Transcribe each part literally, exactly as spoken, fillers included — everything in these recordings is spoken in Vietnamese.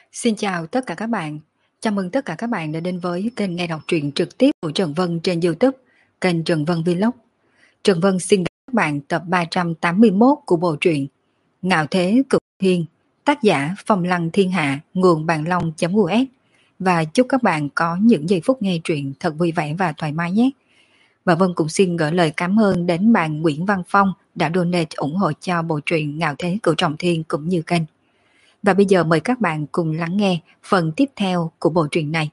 Xin chào tất cả các bạn. Chào mừng tất cả các bạn đã đến với kênh nghe đọc truyện trực tiếp của Trần Vân trên YouTube, kênh Trần Vân Vlog. Trần Vân xin gửi các bạn tập ba trăm tám mươi mốt của bộ truyện Ngạo Thế Cực Thiên, tác giả Phong Lăng Thiên Hạ, nguồn bàn long.us. Và chúc các bạn có những giây phút nghe truyện thật vui vẻ và thoải mái nhé. Và Vân cũng xin gửi lời cảm ơn đến bạn Nguyễn Văn Phong đã donate ủng hộ cho bộ truyện Ngạo Thế Cửu Trọng Thiên cũng như kênh. Và bây giờ mời các bạn cùng lắng nghe phần tiếp theo của bộ truyện này.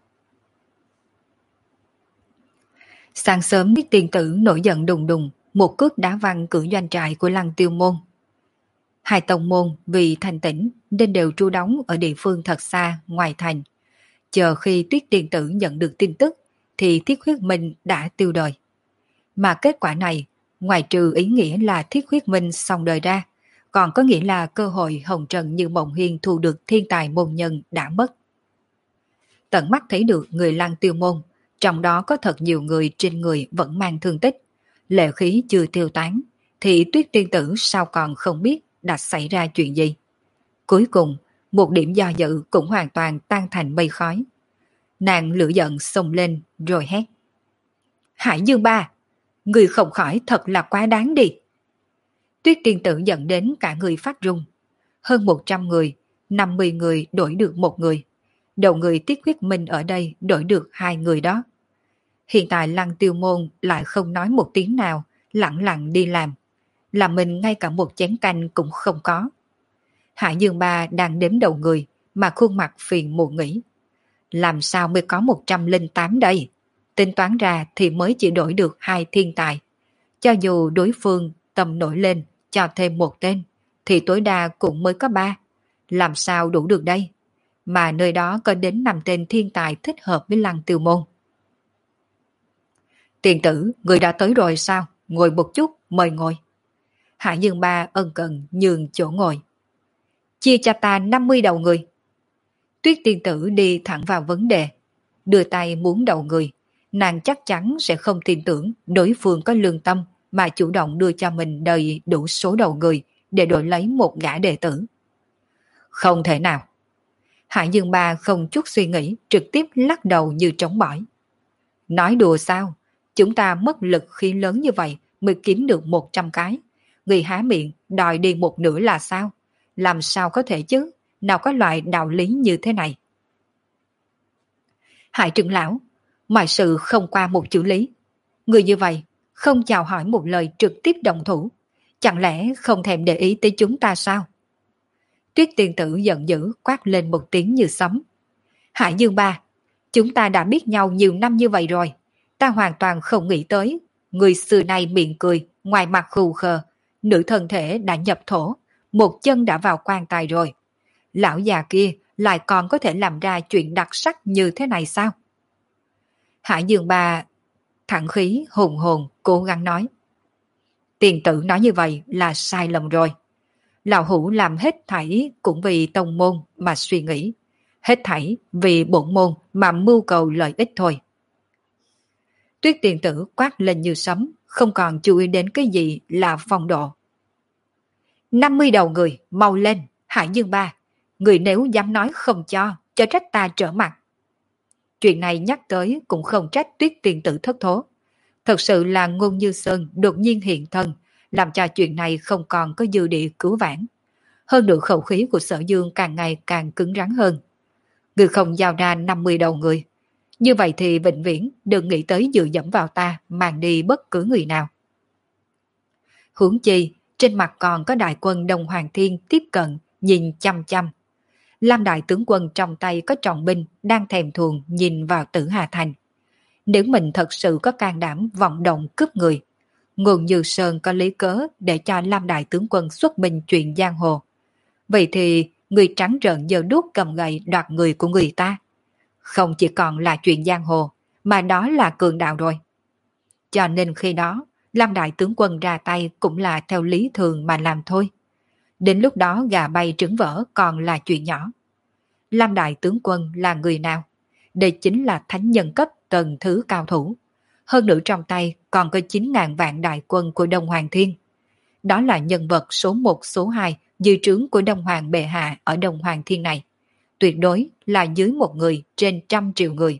Sáng sớm Tiết Tiên Tử nổi giận đùng đùng, một cước đá văng cửa doanh trại của Lăng Tiêu Môn. Hai tông môn vì thành tỉnh nên đều trú đóng ở địa phương thật xa ngoài thành. Chờ khi Tuyết Tiên Tử nhận được tin tức thì Thiết Huyết Minh đã tiêu đời. Mà kết quả này, ngoài trừ ý nghĩa là Thiết Huyết Minh xong đời ra, còn có nghĩa là cơ hội hồng trần như Mộng Hiên thu được thiên tài môn nhân đã mất. Tận mắt thấy được người Lăng Tiêu Môn, trong đó có thật nhiều người trên người vẫn mang thương tích, lệ khí chưa tiêu tán, thì Tuyết Tiên Tử sao còn không biết đã xảy ra chuyện gì. Cuối cùng, một điểm do dự cũng hoàn toàn tan thành mây khói. Nàng lửa giận xông lên rồi hét: Hải Dương Ba, người không khỏi thật là quá đáng đi. Tuyết Tiên Tử dẫn đến cả người phát run. Hơn một trăm người, năm mươi người đổi được một người. Đầu người Tiết Huyết Minh ở đây đổi được hai người đó. Hiện tại Lăng Tiêu Môn lại không nói một tiếng nào, lặng lặng đi làm. Là mình ngay cả một chén canh cũng không có. Hải Dương Ba đang đếm đầu người mà khuôn mặt phiền muộn nghĩ. Làm sao mới có một trăm lẻ tám đây? Tính toán ra thì mới chỉ đổi được hai thiên tài. Cho dù đối phương tâm nổi lên cho thêm một tên, thì tối đa cũng mới có ba. Làm sao đủ được đây? Mà nơi đó có đến năm tên thiên tài thích hợp với Lăng Tiêu Môn. Tiền tử, người đã tới rồi sao? Ngồi một chút, mời ngồi. Hải Dương Ba ân cần nhường chỗ ngồi. Chia cho ta năm mươi đầu người. Tuyết Tiên Tử đi thẳng vào vấn đề. Đưa tay muốn đầu người. Nàng chắc chắn sẽ không tin tưởng đối phương có lương tâm mà chủ động đưa cho mình đầy đủ số đầu người để đổi lấy một gã đệ tử. Không thể nào. Hải Dương Ba không chút suy nghĩ trực tiếp lắc đầu như trống bỏi. Nói đùa sao? Chúng ta mất lực khí lớn như vậy mới kiếm được một trăm cái. Người há miệng đòi đi một nửa là sao? Làm sao có thể chứ? Nào có loại đạo lý như thế này? Hải trưởng lão, mọi sự không qua một chữ lý. Người như vậy không chào hỏi một lời trực tiếp động thủ. Chẳng lẽ không thèm để ý tới chúng ta sao? Tuyết Tiên Tử giận dữ quát lên một tiếng như sấm. Hải Dương Ba, chúng ta đã biết nhau nhiều năm như vậy rồi. Ta hoàn toàn không nghĩ tới. Người xưa nay miệng cười, ngoài mặt khù khờ. Nữ thân thể đã nhập thổ, một chân đã vào quan tài rồi. Lão già kia lại còn có thể làm ra chuyện đặc sắc như thế này sao? Hải Dương Ba thẳng khí hùng hồn cố gắng nói. Tiền tử nói như vậy là sai lầm rồi. Lão hữu làm hết thảy cũng vì tông môn mà suy nghĩ. Hết thảy vì bổn môn mà mưu cầu lợi ích thôi. Tuyết Tiền Tử quát lên như sấm, không còn chú ý đến cái gì là phong độ. năm mươi đầu người, mau lên, Hải Dương Ba. Người nếu dám nói không cho, cho trách ta trở mặt. Chuyện này nhắc tới cũng không trách Tuyết Tiền Tử thất thố. Thật sự là Ngôn Như Sơn đột nhiên hiện thân, làm cho chuyện này không còn có dư địa cứu vãn. Hơn nữa khẩu khí của Sở Dương càng ngày càng cứng rắn hơn. Người không giao ra năm mươi đầu người. Như vậy thì vĩnh viễn đừng nghĩ tới dựa dẫm vào ta mang đi bất cứ người nào. Huống chi, trên mặt còn có đại quân Đông Hoàng Thiên tiếp cận, nhìn chăm chăm. Lam đại tướng quân trong tay có trọng binh đang thèm thuồng nhìn vào Tử Hà Thành. Nếu mình thật sự có can đảm vọng động cướp người, Ngôn Như Sơn có lý cớ để cho Lam đại tướng quân xuất binh chuyện giang hồ. Vậy thì người trắng trợn giơ đuốc cầm gậy đoạt người của người ta. Không chỉ còn là chuyện giang hồ, mà đó là cường đạo rồi. Cho nên khi đó, Lam đại tướng quân ra tay cũng là theo lý thường mà làm thôi. Đến lúc đó gà bay trứng vỡ còn là chuyện nhỏ. Lam đại tướng quân là người nào? Đây chính là thánh nhân cấp tầng thứ cao thủ. Hơn nữa trong tay còn có chín ngàn vạn đại quân của Đông Hoàng Thiên. Đó là nhân vật số một số hai dư trướng của Đông Hoàng Bệ Hạ ở Đông Hoàng Thiên này. tuyệt đối là dưới một người trên trăm triệu người.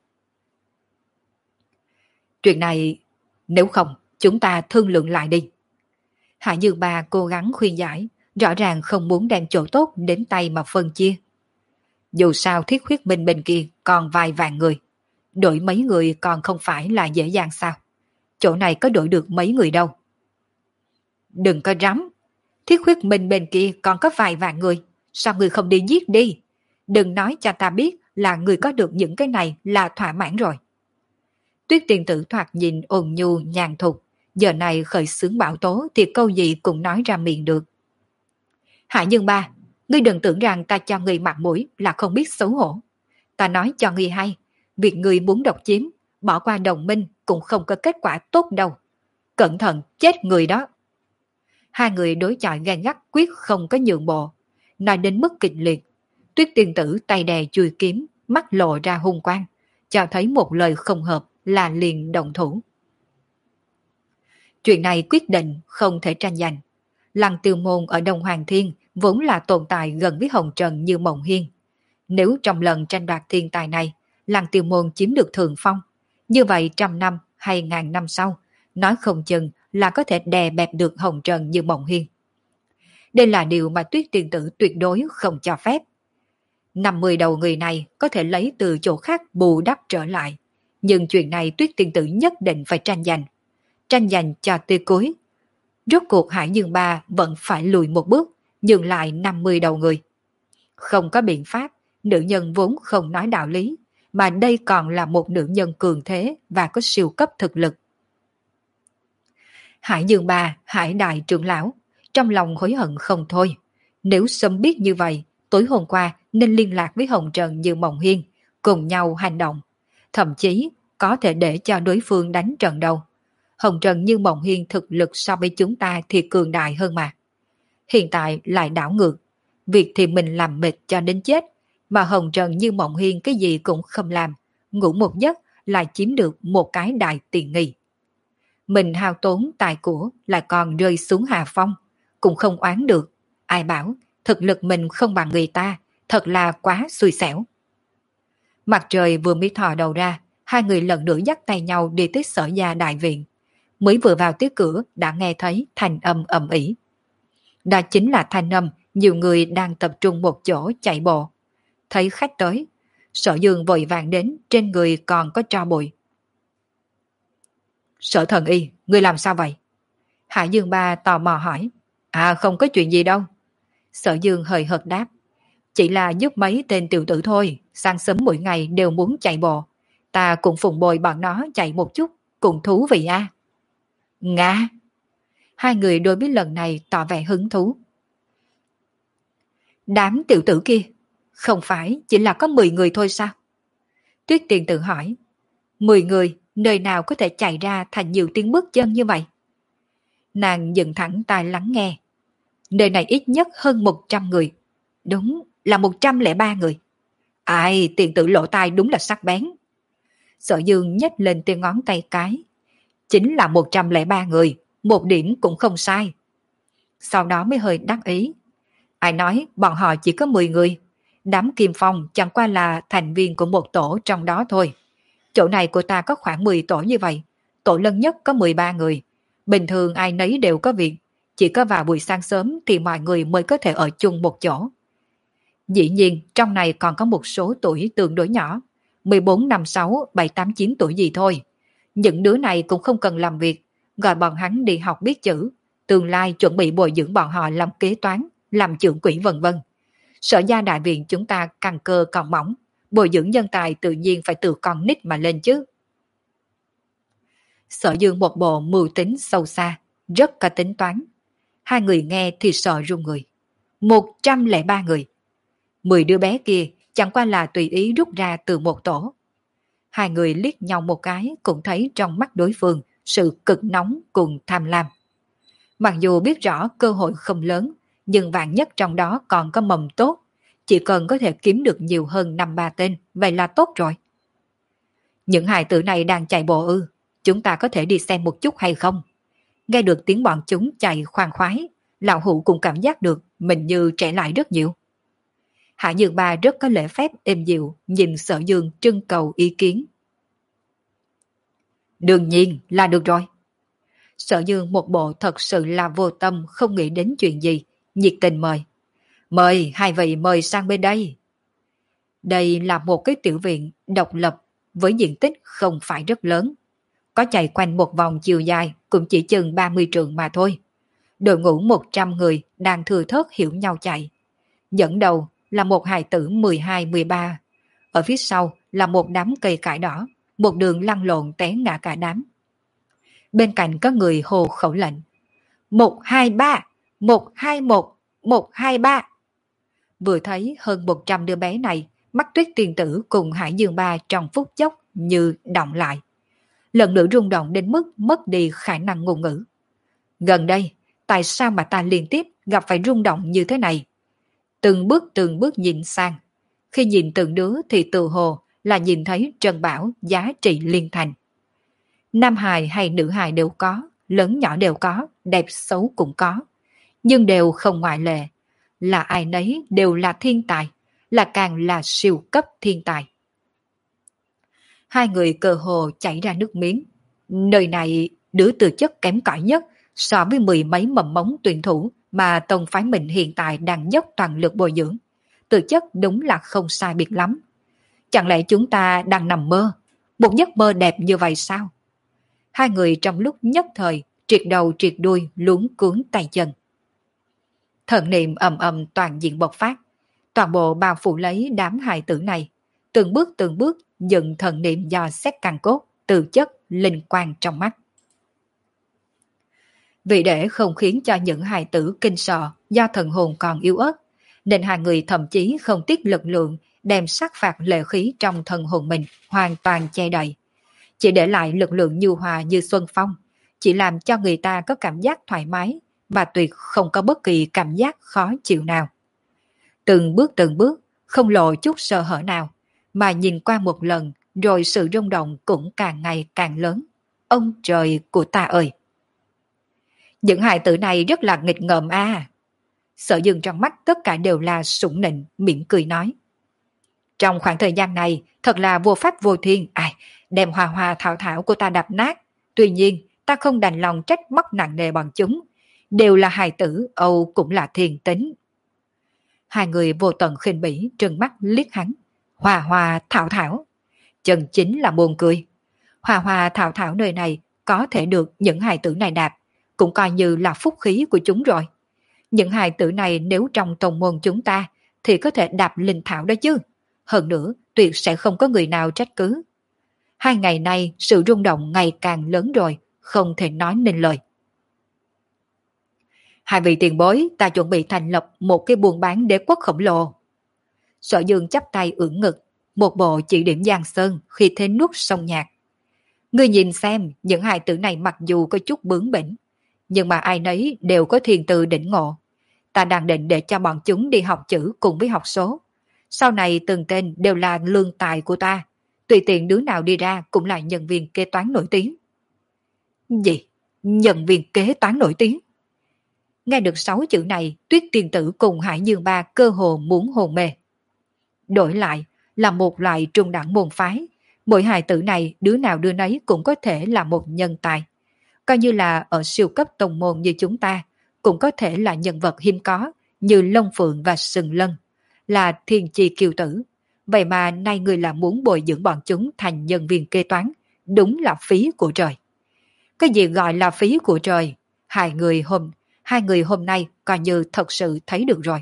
Chuyện này, nếu không, chúng ta thương lượng lại đi. Hạ Dương Ba cố gắng khuyên giải, rõ ràng không muốn đem chỗ tốt đến tay mà phân chia. Dù sao thiết huyết minh bên kia còn vài vạn người, đổi mấy người còn không phải là dễ dàng sao? Chỗ này có đổi được mấy người đâu. Đừng có rắm, thiết huyết minh bên kia còn có vài vạn người, sao người không đi giết đi? Đừng nói cho ta biết là người có được những cái này là thỏa mãn rồi. Tuyết tiền tử thoạt nhìn ôn nhu nhàn thục, giờ này khởi xướng bão tố thì câu gì cũng nói ra miệng được. Hạ Dương Ba, ngươi đừng tưởng rằng ta cho ngươi mặt mũi là không biết xấu hổ. Ta nói cho ngươi hay, việc ngươi muốn độc chiếm, bỏ qua đồng minh cũng không có kết quả tốt đâu. Cẩn thận chết người đó. Hai người đối chọi gay gắt quyết không có nhượng bộ. Nói đến mức kịch liệt, Tuyết tiền tử tay đè chui kiếm, mắt lộ ra hung quang, cho thấy một lời không hợp là liền động thủ. Chuyện này quyết định không thể tranh giành. Lăng Tiêu Môn ở Đông Hoàng Thiên vốn là tồn tại gần với Hồng Trần như Mộng Hiên. Nếu trong lần tranh đoạt thiên tài này, Lăng Tiêu Môn chiếm được thượng phong, như vậy trăm năm hay ngàn năm sau, nói không chừng là có thể đè bẹp được Hồng Trần như Mộng Hiên. Đây là điều mà Tuyết tiền tử tuyệt đối không cho phép. năm mươi đầu người này có thể lấy từ chỗ khác bù đắp trở lại, nhưng chuyện này Tuyết tiền tử nhất định phải tranh giành. Tranh giành cho tới cuối. Rốt cuộc Hải Dương Ba vẫn phải lùi một bước, nhường lại năm mươi đầu người. Không có biện pháp, nữ nhân vốn không nói đạo lý, mà đây còn là một nữ nhân cường thế và có siêu cấp thực lực. Hải Dương Ba, Hải Đại trưởng lão, trong lòng hối hận không thôi. Nếu sớm biết như vậy, tối hôm qua nên liên lạc với Hồng Trần như Mộng Hiên, cùng nhau hành động. Thậm chí có thể để cho đối phương đánh trận đầu. Hồng Trần như Mộng Hiên thực lực so với chúng ta thì cường đại hơn mà. Hiện tại lại đảo ngược, việc thì mình làm mệt cho đến chết, mà Hồng Trần như Mộng Hiên cái gì cũng không làm, ngủ một giấc lại chiếm được một cái đại tiền nghi. Mình hao tốn tài của lại còn rơi xuống hạ phong, cũng không oán được. Ai bảo thực lực mình không bằng người ta, thật là quá xui xẻo. Mặt trời vừa mới thò đầu ra, hai người lần nữa dắt tay nhau đi tới Sở Gia đại viện. Mới vừa vào tới cửa đã nghe thấy thanh âm ầm ĩ. Đó chính là thanh âm nhiều người đang tập trung một chỗ chạy bộ. Thấy khách tới, Sở Dương vội vàng đến, trên người còn có tro bụi. Sở Thần Y, ngươi làm sao vậy? Hạ Dương Ba tò mò hỏi. À, không có chuyện gì đâu. Sở Dương hời hợt đáp. Chỉ là giúp mấy tên tiểu tử thôi, sáng sớm mỗi ngày đều muốn chạy bộ. Ta cũng phụng bồi bọn nó chạy một chút, cũng thú vị à. Nga! Hai người đối với lần này tỏ vẻ hứng thú. Đám tiểu tử kia, không phải chỉ là có mười người thôi sao? Tuyết tiền tự hỏi. mười người, nơi nào có thể chạy ra thành nhiều tiếng bước chân như vậy? Nàng dựng thẳng tai lắng nghe. Nơi này ít nhất hơn một trăm người. Đúng là một trăm lẻ ba người. Ai, tiền tử lỗ tai đúng là sắc bén. Sở Dương nhếch lên tiếng ngón tay cái. Chính là một trăm lẻ ba người, một điểm cũng không sai. Sau đó mới hơi đắc ý. Ai nói bọn họ chỉ có mười người. Đám Kim Phong chẳng qua là thành viên của một tổ trong đó thôi. Chỗ này của ta có khoảng mười tổ như vậy. Tổ lớn nhất có mười ba người. Bình thường ai nấy đều có việc. Chỉ có vào buổi sáng sớm thì mọi người mới có thể ở chung một chỗ. Dĩ nhiên trong này còn có một số tuổi tương đối nhỏ. mười bốn, năm, sáu, bảy, tám, chín tuổi gì thôi. Những đứa này cũng không cần làm việc. Gọi bọn hắn đi học biết chữ. Tương lai chuẩn bị bồi dưỡng bọn họ làm kế toán, làm trưởng quỹ vân vân. Sở Gia đại viện chúng ta căn cơ còn mỏng. Bồi dưỡng nhân tài tự nhiên phải từ con nít mà lên chứ. Sở Dương một bộ mưu tính sâu xa, rất có tính toán. Hai người nghe thì sợ run người. Một trăm lẻ ba người. Mười đứa bé kia chẳng qua là tùy ý rút ra từ một tổ. Hai người liếc nhau một cái cũng thấy trong mắt đối phương sự cực nóng cùng tham lam. Mặc dù biết rõ cơ hội không lớn, nhưng vạn nhất trong đó còn có mầm tốt. Chỉ cần có thể kiếm được nhiều hơn năm ba tên, vậy là tốt rồi. Những hài tử này đang chạy bộ ư, chúng ta có thể đi xem một chút hay không? Nghe được tiếng bọn chúng chạy khoan khoái, lão hữu cũng cảm giác được mình như trẻ lại rất nhiều. Hạ Dương Ba rất có lễ phép êm dịu nhìn Sở Dương trưng cầu ý kiến. Đương nhiên là được rồi. Sở Dương một bộ thật sự là vô tâm không nghĩ đến chuyện gì, nhiệt tình mời. Mời, hai vị mời sang bên đây. Đây là một cái tiểu viện độc lập với diện tích không phải rất lớn. Có chạy quanh một vòng chiều dài cũng chỉ chừng ba mươi trượng mà thôi. Đội ngũ một trăm người đang thừa thớt hiểu nhau chạy. Dẫn đầu là một hài tử mười hai mười ba. Ở phía sau là một đám cây cải đỏ, một đường lăn lộn té ngã cả đám. Bên cạnh có người hô khẩu lệnh. Một hai ba, một hai một, một hai ba. Vừa thấy hơn một trăm đứa bé này, mắt Tuyết Tiên Tử cùng Hải Dương Ba trong phút chốc như động lại. Lần nữa rung động đến mức mất đi khả năng ngôn ngữ. Gần đây, tại sao mà ta liên tiếp gặp phải rung động như thế này? Từng bước từng bước nhìn sang. Khi nhìn từng đứa thì tự hồ là nhìn thấy Trân Bảo giá trị liên thành. Nam hài hay nữ hài đều có, lớn nhỏ đều có, đẹp xấu cũng có. Nhưng đều không ngoại lệ. Là ai nấy đều là thiên tài, là càng là siêu cấp thiên tài. Hai người cơ hồ chảy ra nước miếng. Nơi này đứa từ chất kém cỏi nhất so với mười mấy mầm mống tuyển thủ mà tông phái mình hiện tại đang dốc toàn lực bồi dưỡng. Từ chất đúng là không sai biệt lắm. Chẳng lẽ chúng ta đang nằm mơ? Một giấc mơ đẹp như vậy sao? Hai người trong lúc nhất thời triệt đầu triệt đuôi luống cuống tay chân. Thần niệm ầm ầm toàn diện bộc phát, toàn bộ bao phủ lấy đám hài tử này, từng bước từng bước dựng thần niệm do xét căn cốt, từ chất, linh quan trong mắt. Vì để không khiến cho những hài tử kinh sợ do thần hồn còn yếu ớt, nên hai người thậm chí không tiếc lực lượng đem sát phạt lệ khí trong thần hồn mình hoàn toàn che đậy. Chỉ để lại lực lượng nhu hòa như xuân phong, chỉ làm cho người ta có cảm giác thoải mái, mà tuyệt không có bất kỳ cảm giác khó chịu nào. Từng bước từng bước, không lộ chút sơ hở nào, mà nhìn qua một lần, rồi sự rung động cũng càng ngày càng lớn. Ông trời của ta ơi! Những hài tử này rất là nghịch ngợm a. À. Sở Dương trong mắt tất cả đều là sủng nịnh, mỉm cười nói. Trong khoảng thời gian này, thật là vô pháp vô thiên, ai, đem hòa hòa thảo thảo của ta đập nát. Tuy nhiên, ta không đành lòng trách móc nặng nề bọn chúng. Đều là hài tử, Âu cũng là thiền tính. Hai người vô tận khinh bỉ, trừng mắt liếc hắn. Hòa hòa thảo thảo. Chân chính là buồn cười. Hòa hòa thảo thảo nơi này có thể được những hài tử này đạp, cũng coi như là phúc khí của chúng rồi. Những hài tử này nếu trong tông môn chúng ta thì có thể đạp linh thảo đó chứ. Hơn nữa, tuyệt sẽ không có người nào trách cứ. Hai ngày nay sự rung động ngày càng lớn rồi, không thể nói nên lời. Hai vị tiền bối, ta chuẩn bị thành lập một cái buôn bán đế quốc khổng lồ. Sở Dương chắp tay ưỡn ngực, một bộ chỉ điểm Giang Sơn khi thế nuốt sông nhạc. Ngươi nhìn xem, những hài tử này mặc dù có chút bướng bỉnh, nhưng mà ai nấy đều có thiền từ đỉnh ngộ. Ta đang định để cho bọn chúng đi học chữ cùng với học số. Sau này từng tên đều là lương tài của ta, tùy tiện đứa nào đi ra cũng là nhân viên kế toán nổi tiếng. Gì? Nhân viên kế toán nổi tiếng? Nghe được sáu chữ này, Tuyết Tiên Tử cùng Hải Dương Ba cơ hồ muốn hồn mê. Đổi lại là một loại trung đẳng môn phái, mỗi hài tử này đứa nào đứa nấy cũng có thể là một nhân tài. Coi như là ở siêu cấp tông môn như chúng ta, cũng có thể là nhân vật hiếm có như Long Phượng và Sừng Lân, là thiên chi kiêu tử. Vậy mà nay người là muốn bồi dưỡng bọn chúng thành nhân viên kế toán, đúng là phí của trời. Cái gì gọi là phí của trời? Hai người hôm Hai người hôm nay coi như thật sự thấy được rồi.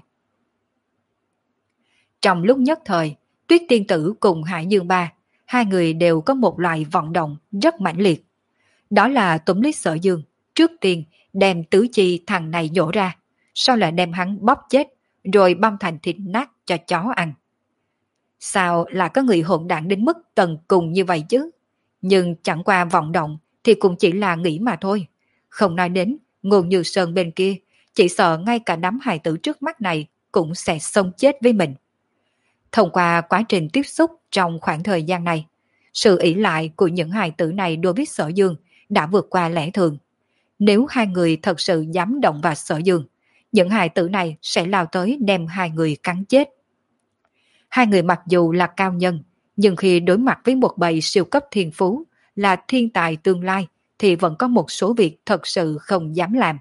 Trong lúc nhất thời, Tuyết Tiên Tử cùng Hải Dương Ba, hai người đều có một loại vận động rất mãnh liệt. Đó là túm lấy Sở Dương, trước tiên đem tứ chi thằng này nhổ ra, sau lại đem hắn bóp chết, rồi băm thành thịt nát cho chó ăn. Sao là có người hỗn đản đến mức tận cùng như vậy chứ? Nhưng chẳng qua vận động thì cũng chỉ là nghĩ mà thôi. Không nói đến Ngôn Như Sơn bên kia, chỉ sợ ngay cả đám hài tử trước mắt này cũng sẽ xông chết với mình. Thông qua quá trình tiếp xúc trong khoảng thời gian này, sự ỷ lại của những hài tử này đối với Sở Dương đã vượt qua lẽ thường. Nếu hai người thật sự dám động vào Sở Dương, những hài tử này sẽ lao tới đem hai người cắn chết. Hai người mặc dù là cao nhân, nhưng khi đối mặt với một bầy siêu cấp thiên phú là thiên tài tương lai thì vẫn có một số việc thật sự không dám làm.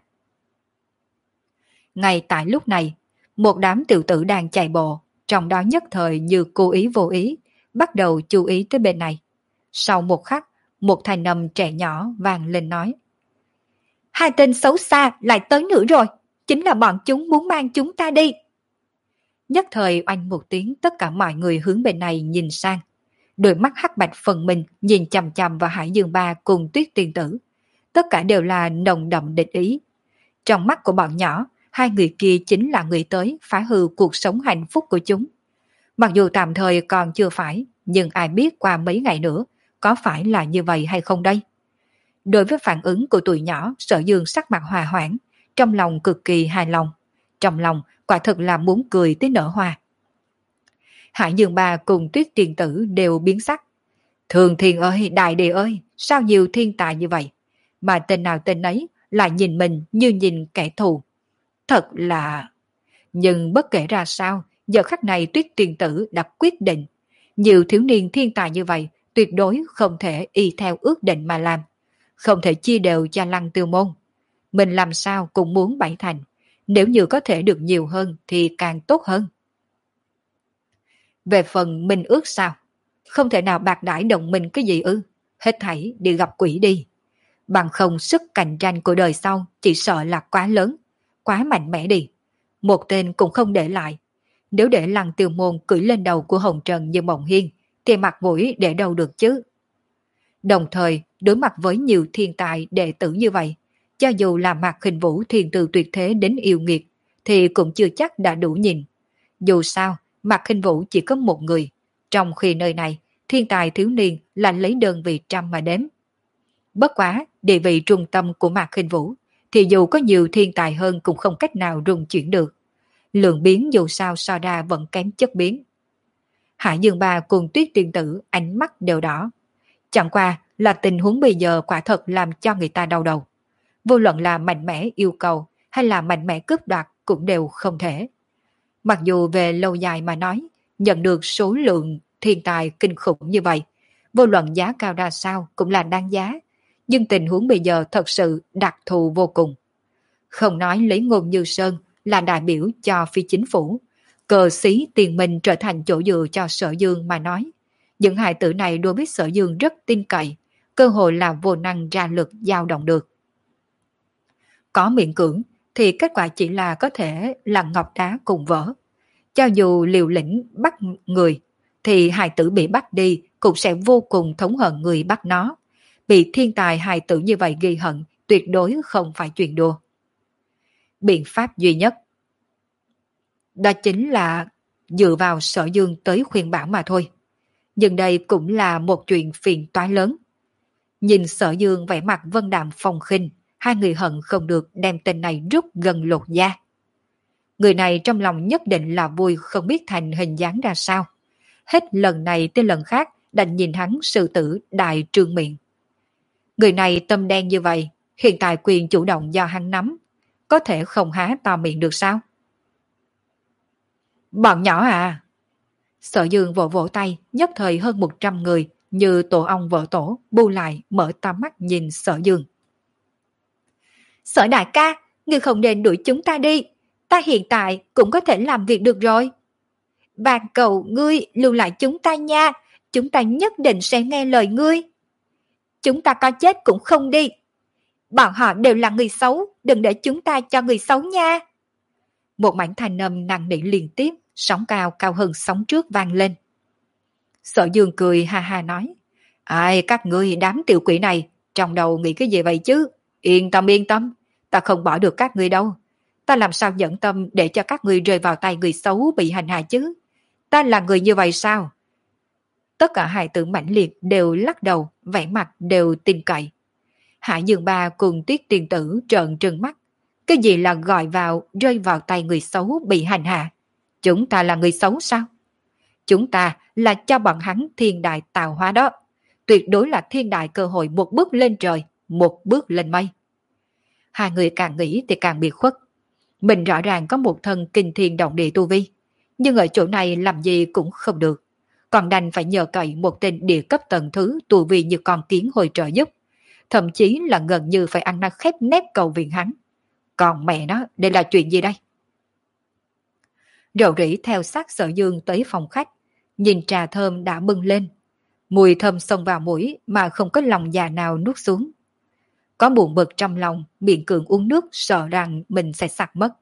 Ngay tại lúc này, một đám tiểu tử đang chạy bộ, trong đó nhất thời như cố ý vô ý, bắt đầu chú ý tới bên này. Sau một khắc, một thanh âm trẻ nhỏ vang lên nói: hai tên xấu xa lại tới nữa rồi, chính là bọn chúng muốn mang chúng ta đi. Nhất thời oanh một tiếng, tất cả mọi người hướng bên này nhìn sang. Đôi mắt hắc bạch phần mình nhìn chằm chằm vào Hải Dương Ba cùng Tuyết Tiên Tử. Tất cả đều là nồng đậm địch ý. Trong mắt của bọn nhỏ, hai người kia chính là người tới phá hư cuộc sống hạnh phúc của chúng. Mặc dù tạm thời còn chưa phải, nhưng ai biết qua mấy ngày nữa, có phải là như vậy hay không đây? Đối với phản ứng của tụi nhỏ, Sở Dương sắc mặt hòa hoãn, trong lòng cực kỳ hài lòng. Trong lòng quả thực là muốn cười tới nở hoa. Hải Dương Ba cùng Tuyết Tiên Tử đều biến sắc. Thường Thiên ơi, Đại Địa ơi, sao nhiều thiên tài như vậy? Mà tên nào tên ấy lại nhìn mình như nhìn kẻ thù. Thật là... Nhưng bất kể ra sao, giờ khắc này Tuyết Tiên Tử đã quyết định. Nhiều thiếu niên thiên tài như vậy tuyệt đối không thể y theo ước định mà làm. Không thể chia đều cho Lăng Tiêu Môn. Mình làm sao cũng muốn bảy thành. Nếu như có thể được nhiều hơn thì càng tốt hơn. Về phần mình ước sao? Không thể nào bạc đãi đồng minh cái gì ư? Hết thảy đi gặp quỷ đi. Bằng không sức cạnh tranh của đời sau chỉ sợ là quá lớn, quá mạnh mẽ đi. Một tên cũng không để lại. Nếu để Lăng Tiêu Môn cưỡi lên đầu của Hồng Trần như Mộng Hiên thì mặt mũi để đâu được chứ? Đồng thời đối mặt với nhiều thiên tài đệ tử như vậy, cho dù là Mạc Khinh Vũ thiên từ tuyệt thế đến yêu nghiệt thì cũng chưa chắc đã đủ nhìn. Dù sao Mạc Khinh Vũ chỉ có một người, trong khi nơi này thiên tài thiếu niên là lấy đơn vị trăm mà đếm. Bất quá địa vị trung tâm của Mạc Khinh Vũ thì dù có nhiều thiên tài hơn cũng không cách nào rung chuyển được. Lượng biến dù sao so ra vẫn kém chất biến. Hải Dương Ba cùng Tuyết Tiên Tử ánh mắt đều đỏ. Chẳng qua là tình huống bây giờ quả thật làm cho người ta đau đầu. Vô luận là mạnh mẽ yêu cầu hay là mạnh mẽ cướp đoạt cũng đều không thể. Mặc dù về lâu dài mà nói, nhận được số lượng thiên tài kinh khủng như vậy, vô luận giá cao ra sao cũng là đáng giá, nhưng tình huống bây giờ thật sự đặc thù vô cùng. Không nói lấy Ngôn Như Sơn là đại biểu cho phi chính phủ, cờ xí tiền mình trở thành chỗ dựa cho Sở Dương mà nói. Những hài tử này đối với Sở Dương rất tin cậy, cơ hội là vô năng ra lực dao động được. Có miễn cưỡng thì kết quả chỉ là có thể là ngọc đá cùng vỡ. Cho dù liều lĩnh bắt người thì hài tử bị bắt đi cũng sẽ vô cùng thống hận người bắt nó. Bị thiên tài hài tử như vậy ghi hận tuyệt đối không phải chuyện đùa. Biện pháp duy nhất đó chính là dựa vào Sở Dương tới khuyên bảo mà thôi. Nhưng đây cũng là một chuyện phiền toái lớn. Nhìn Sở Dương vẻ mặt vân đạm phong khinh, hai người hận không được đem tên này rút gần lột da. Người này trong lòng nhất định là vui không biết thành hình dáng ra sao. Hết lần này tới lần khác đành nhìn hắn sư tử đại trương miệng. Người này tâm đen như vậy, hiện tại quyền chủ động do hắn nắm, có thể không há to miệng được sao? Bọn nhỏ à! Sở Dương vỗ vỗ tay, nhất thời hơn một trăm người như tổ ong vỡ tổ, bu lại mở to mắt nhìn Sở Dương. Sở đại ca, ngươi không nên đuổi chúng ta đi, ta hiện tại cũng có thể làm việc được rồi. Van cầu ngươi lưu lại chúng ta nha, chúng ta nhất định sẽ nghe lời ngươi. Chúng ta có chết cũng không đi. Bọn họ đều là người xấu, đừng để chúng ta cho người xấu nha. Một mảnh thanh âm nặng nỉ liên tiếp, sóng cao cao hơn sóng trước vang lên. Sở Dương cười ha ha nói, ai các ngươi đám tiểu quỷ này, trong đầu nghĩ cái gì vậy chứ? Yên tâm yên tâm, ta không bỏ được các ngươi đâu. Ta làm sao nhẫn tâm để cho các ngươi rơi vào tay người xấu bị hành hạ chứ? Ta là người như vậy sao? Tất cả hài tử mãnh liệt đều lắc đầu, vẻ mặt đều tin cậy. Hải Dương Ba cùng Tuyết Tiên Tử trợn trừng mắt. Cái gì là gọi vào, rơi vào tay người xấu bị hành hạ? Chúng ta là người xấu sao? Chúng ta là cho bọn hắn thiên đại tạo hóa đó. Tuyệt đối là thiên đại cơ hội một bước lên trời, một bước lên mây. Hai người càng nghĩ thì càng bị khuất. Mình rõ ràng có một thân kinh thiên động địa tu vi. nhưng ở chỗ này làm gì cũng không được. Còn đành phải nhờ cậy một tên địa cấp tầng thứ tu vi như con kiến hồi trợ giúp. Thậm chí là gần như phải ăn năn khép nép cầu viện hắn. Còn mẹ nó, đây là chuyện gì đây? Rầu rĩ theo sát Sở Dương tới phòng khách, nhìn trà thơm đã bưng lên. Mùi thơm xông vào mũi mà không có lòng già nào nuốt xuống. Có buồn bực trong lòng, miệng cường uống nước sợ rằng mình sẽ sặc mất.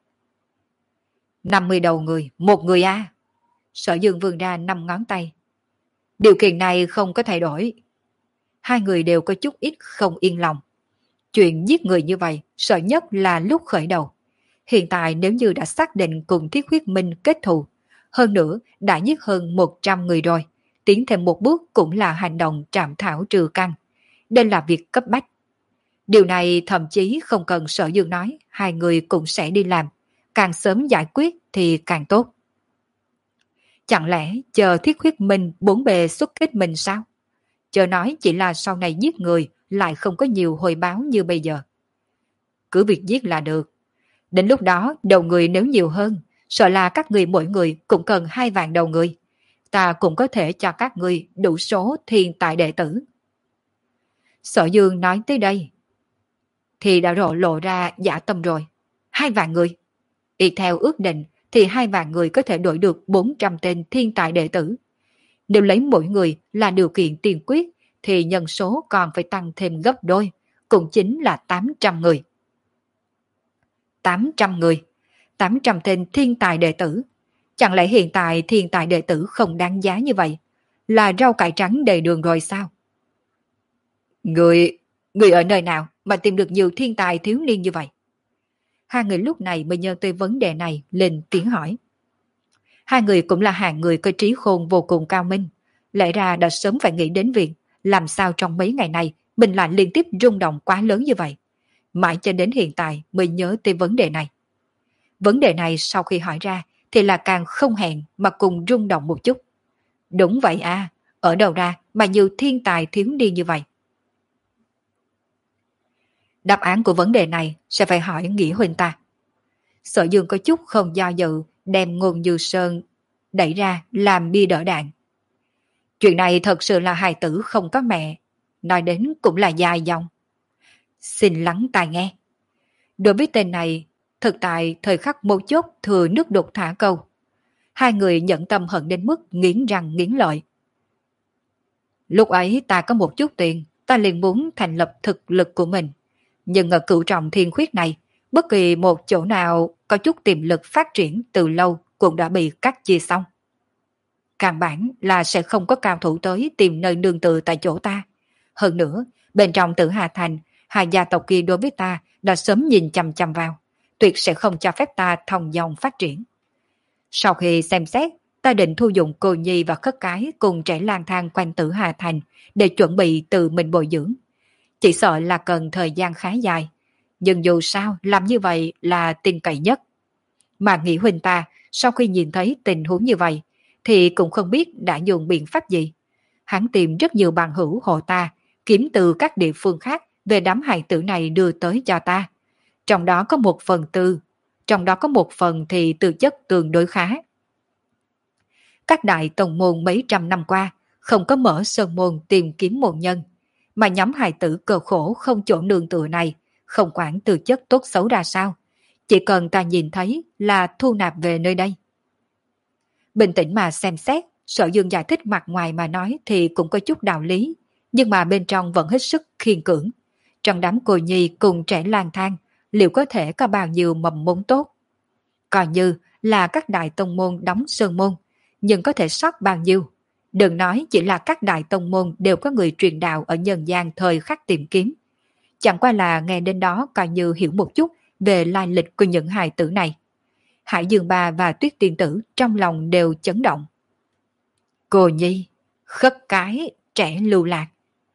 năm mươi đầu người, một người a. À. Sở Dương vươn ra năm ngón tay. Điều kiện này không có thay đổi. Hai người đều có chút ít không yên lòng. Chuyện giết người như vậy, sợ nhất là lúc khởi đầu. Hiện tại nếu như đã xác định cùng Thiết Huyết Minh kết thù, hơn nữa đã giết hơn một trăm người rồi, tiến thêm một bước cũng là hành động trảm thảo trừ căn. Đây là việc cấp bách. Điều này thậm chí không cần Sở Dương nói, hai người cũng sẽ đi làm. Càng sớm giải quyết thì càng tốt. Chẳng lẽ chờ Thiết Huyết Minh bốn bề xuất kích mình sao? Chờ nói chỉ là sau này giết người lại không có nhiều hồi báo như bây giờ. Cứ việc giết là được. Đến lúc đó đầu người nếu nhiều hơn, sợ là các người mỗi người cũng cần hai vạn đầu người. Ta cũng có thể cho các người đủ số thiên tài đệ tử. Sở Dương nói tới đây thì đã lộ lộ ra giả tâm rồi. Hai vạn người. Y theo ước định thì hai vạn người có thể đổi được bốn trăm tên thiên tài đệ tử. Nếu lấy mỗi người là điều kiện tiên quyết thì nhân số còn phải tăng thêm gấp đôi, cũng chính là tám trăm người. tám trăm người, tám trăm tên thiên tài đệ tử. Chẳng lẽ hiện tại thiên tài đệ tử không đáng giá như vậy? Là rau cải trắng đầy đường rồi sao? Người, người ở nơi nào mà tìm được nhiều thiên tài thiếu niên như vậy? Hai người lúc này mới nhớ tới vấn đề này, lên tiếng hỏi. Hai người cũng là hạng người có trí khôn vô cùng cao minh. Lẽ ra đã sớm phải nghĩ đến việc làm sao trong mấy ngày này mình lại liên tiếp rung động quá lớn như vậy. Mãi cho đến hiện tại mới nhớ tới vấn đề này. Vấn đề này sau khi hỏi ra thì là càng không hẹn mà cùng rung động một chút. Đúng vậy à, ở đâu ra mà nhiều thiên tài thiếu niên như vậy? Đáp án của vấn đề này sẽ phải hỏi Nghĩa huynh ta. Sở Dương có chút không do dự, đem Ngôn Như Sơn đẩy ra làm bia đỡ đạn. Chuyện này thật sự là hài tử không có mẹ, nói đến cũng là dài dòng. Xin lắng tai nghe. Đối với tên này, thực tại thời khắc mấu chốt thừa nước đục thả câu. Hai người nhận tâm hận đến mức nghiến răng nghiến lợi. Lúc ấy ta có một chút tiền, ta liền muốn thành lập thực lực của mình. Nhưng ở cửu trọng thiên khuyết này, bất kỳ một chỗ nào có chút tiềm lực phát triển từ lâu cũng đã bị cắt chia xong. Căn bản là sẽ không có cao thủ tới tìm nơi nương tựa tại chỗ ta. Hơn nữa, bên trong Tử Hà Thành, hai gia tộc kia đối với ta đã sớm nhìn chằm chằm vào, tuyệt sẽ không cho phép ta thông dong phát triển. Sau khi xem xét, ta định thu dụng Cô Nhi và Khất Cái cùng trẻ lang thang quanh Tử Hà Thành để chuẩn bị tự mình bồi dưỡng. Chỉ sợ là cần thời gian khá dài, nhưng dù sao làm như vậy là tin cậy nhất. Mà Nghĩ huynh ta sau khi nhìn thấy tình huống như vậy thì cũng không biết đã dùng biện pháp gì. Hắn tìm rất nhiều bằng hữu hộ ta, kiếm từ các địa phương khác về đám hài tử này đưa tới cho ta. Trong đó có một phần tư, trong đó có một phần thì tư chất tương đối khá. Các đại tông môn mấy trăm năm qua không có mở sơn môn tìm kiếm môn nhân, mà nhóm hài tử cơ khổ không chỗ nương tựa này, không quản tư chất tốt xấu ra sao, chỉ cần ta nhìn thấy là thu nạp về nơi đây. Bình tĩnh mà xem xét, Sở Dương giải thích mặt ngoài mà nói thì cũng có chút đạo lý, nhưng mà bên trong vẫn hết sức khiên cưỡng. Trong đám cô nhi cùng trẻ lang thang, liệu có thể có bao nhiêu mầm mống tốt? Coi như là các đại tông môn đóng sơn môn, nhưng có thể sót bao nhiêu? Đừng nói chỉ là các đại tông môn đều có người truyền đạo ở nhân gian thời khắc tìm kiếm. Chẳng qua là nghe đến đó coi như hiểu một chút về lai lịch của những hài tử này. Hải Dương Ba và Tuyết Tiên Tử trong lòng đều chấn động. Cô nhi, Khất Cái, trẻ lưu lạc.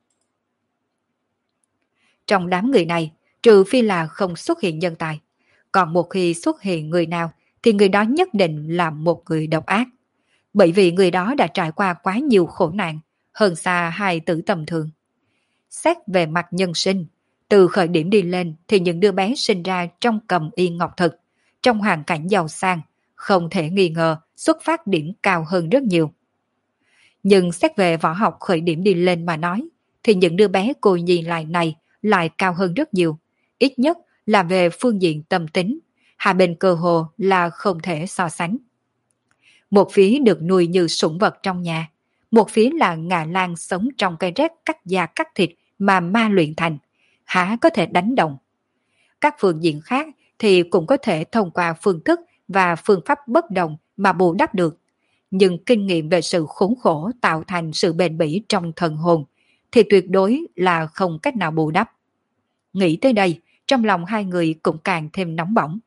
Trong đám người này, trừ phi là không xuất hiện nhân tài, còn một khi xuất hiện người nào thì người đó nhất định là một người độc ác. Bởi vì người đó đã trải qua quá nhiều khổ nạn, hơn xa hài tử tầm thường. Xét về mặt nhân sinh, từ khởi điểm đi lên thì những đứa bé sinh ra trong cầm y ngọc thực, trong hoàn cảnh giàu sang, không thể nghi ngờ xuất phát điểm cao hơn rất nhiều. Nhưng xét về võ học khởi điểm đi lên mà nói, thì những đứa bé cô nhi lại này lại cao hơn rất nhiều, ít nhất là về phương diện tâm tính, hai bên cơ hồ là không thể so sánh. Một phía được nuôi như sủng vật trong nhà, một phía là ngà lan sống trong cây rét cắt da cắt thịt mà ma luyện thành, há có thể đánh đồng. Các phương diện khác thì cũng có thể thông qua phương thức và phương pháp bất đồng mà bù đắp được. Nhưng kinh nghiệm về sự khốn khổ tạo thành sự bền bỉ trong thần hồn thì tuyệt đối là không cách nào bù đắp. Nghĩ tới đây, trong lòng hai người cũng càng thêm nóng bỏng.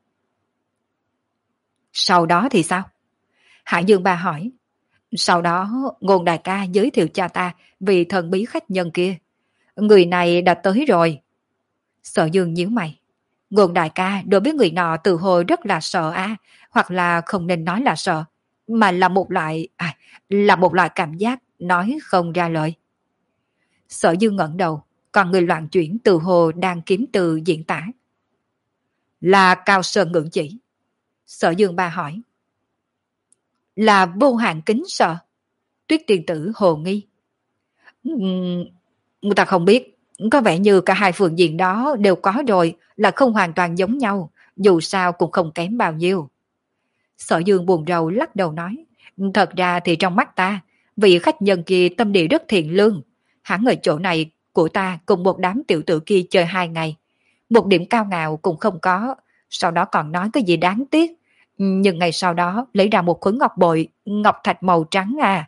Sau đó thì sao? Hải Dương Ba hỏi. Sau đó, Ngôn đại ca giới thiệu cho ta vị thần bí khách nhân kia. Người này đã tới rồi. Sở Dương nhíu mày. Ngôn đại ca đối với người nọ từ hồi rất là sợ á, hoặc là không nên nói là sợ, mà là một loại, à, là một loại cảm giác nói không ra lời. Sở Dương ngẩng đầu, còn người loạn chuyển từ hồ đang kiếm từ diễn tả. Là Cao Sơn Ngưỡng Chỉ. Sở Dương Ba hỏi. Là vô hạn kính sợ. Tuyết Tiên Tử hồ nghi. Uhm, người ta không biết, có vẻ như cả hai phương diện đó đều có rồi, là không hoàn toàn giống nhau, dù sao cũng không kém bao nhiêu. Sở Dương buồn rầu lắc đầu nói, thật ra thì trong mắt ta, vị khách nhân kia tâm địa rất thiện lương, hắn ở chỗ này của ta cùng một đám tiểu tử kia chơi hai ngày, một điểm cao ngạo cũng không có, sau đó còn nói cái gì đáng tiếc, nhưng ngày sau đó lấy ra một khối ngọc bội, ngọc thạch màu trắng à.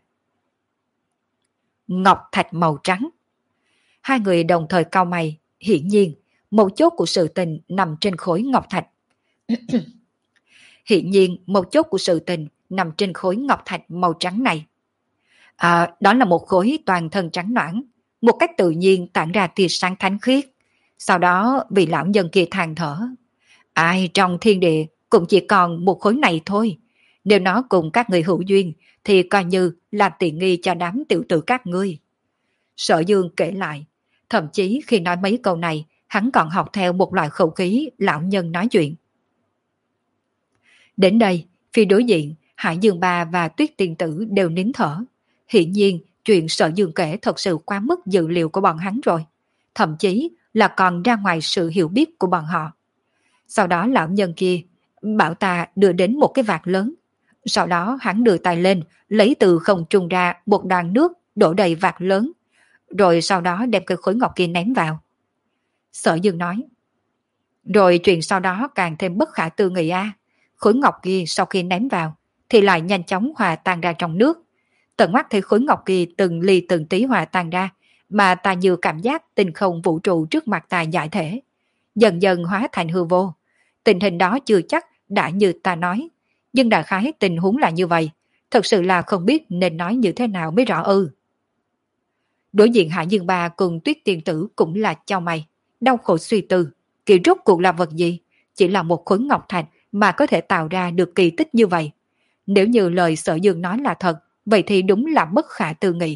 Ngọc thạch màu trắng. Hai người đồng thời cau mày, hiển nhiên, mấu chốt của sự tình nằm trên khối ngọc thạch. Hiển nhiên, mấu chốt của sự tình nằm trên khối ngọc thạch màu trắng này. À, đó là một khối toàn thân trắng nõn, một cách tự nhiên tản ra tia sáng thánh khiết. Sau đó, vị lão nhân kia than thở. Ai trong thiên địa cũng chỉ còn một khối này thôi. Nếu nó cùng các người hữu duyên, thì coi như là tiện nghi cho đám tiểu tử các ngươi. Sở Dương kể lại, thậm chí khi nói mấy câu này, hắn còn học theo một loại khẩu khí lão nhân nói chuyện. Đến đây, phía đối diện, Hải Dương Ba và Tuyết Tiên Tử đều nín thở. Hiển nhiên, chuyện Sở Dương kể thật sự quá mức dự liệu của bọn hắn rồi. Thậm chí là còn ra ngoài sự hiểu biết của bọn họ. Sau đó lão nhân kia bảo ta đưa đến một cái vạt lớn. Sau đó hắn đưa tay lên, lấy từ không trung ra một đoàn nước đổ đầy vạt lớn. Rồi sau đó đem cái khối ngọc kia ném vào. Sở Dương nói. Rồi chuyện sau đó càng thêm bất khả tư nghị a. Khối ngọc kia sau khi ném vào thì lại nhanh chóng hòa tan ra trong nước. Tận mắt thấy khối ngọc kia từng ly từng tí hòa tan ra, mà ta như cảm giác tinh không vũ trụ trước mặt ta giải thể, dần dần hóa thành hư vô. Tình hình đó chưa chắc đã như ta nói, nhưng đại khái tình huống là như vậy, thật sự là không biết nên nói như thế nào mới rõ ư. Đối diện Hải Dương Ba cùng Tuyết Tiên Tử cũng là chau mày, đau khổ suy tư, kỳ rốt cuộc là vật gì, chỉ là một khối ngọc thạch mà có thể tạo ra được kỳ tích như vậy. Nếu như lời Sở Dương nói là thật, vậy thì đúng là bất khả tư nghị.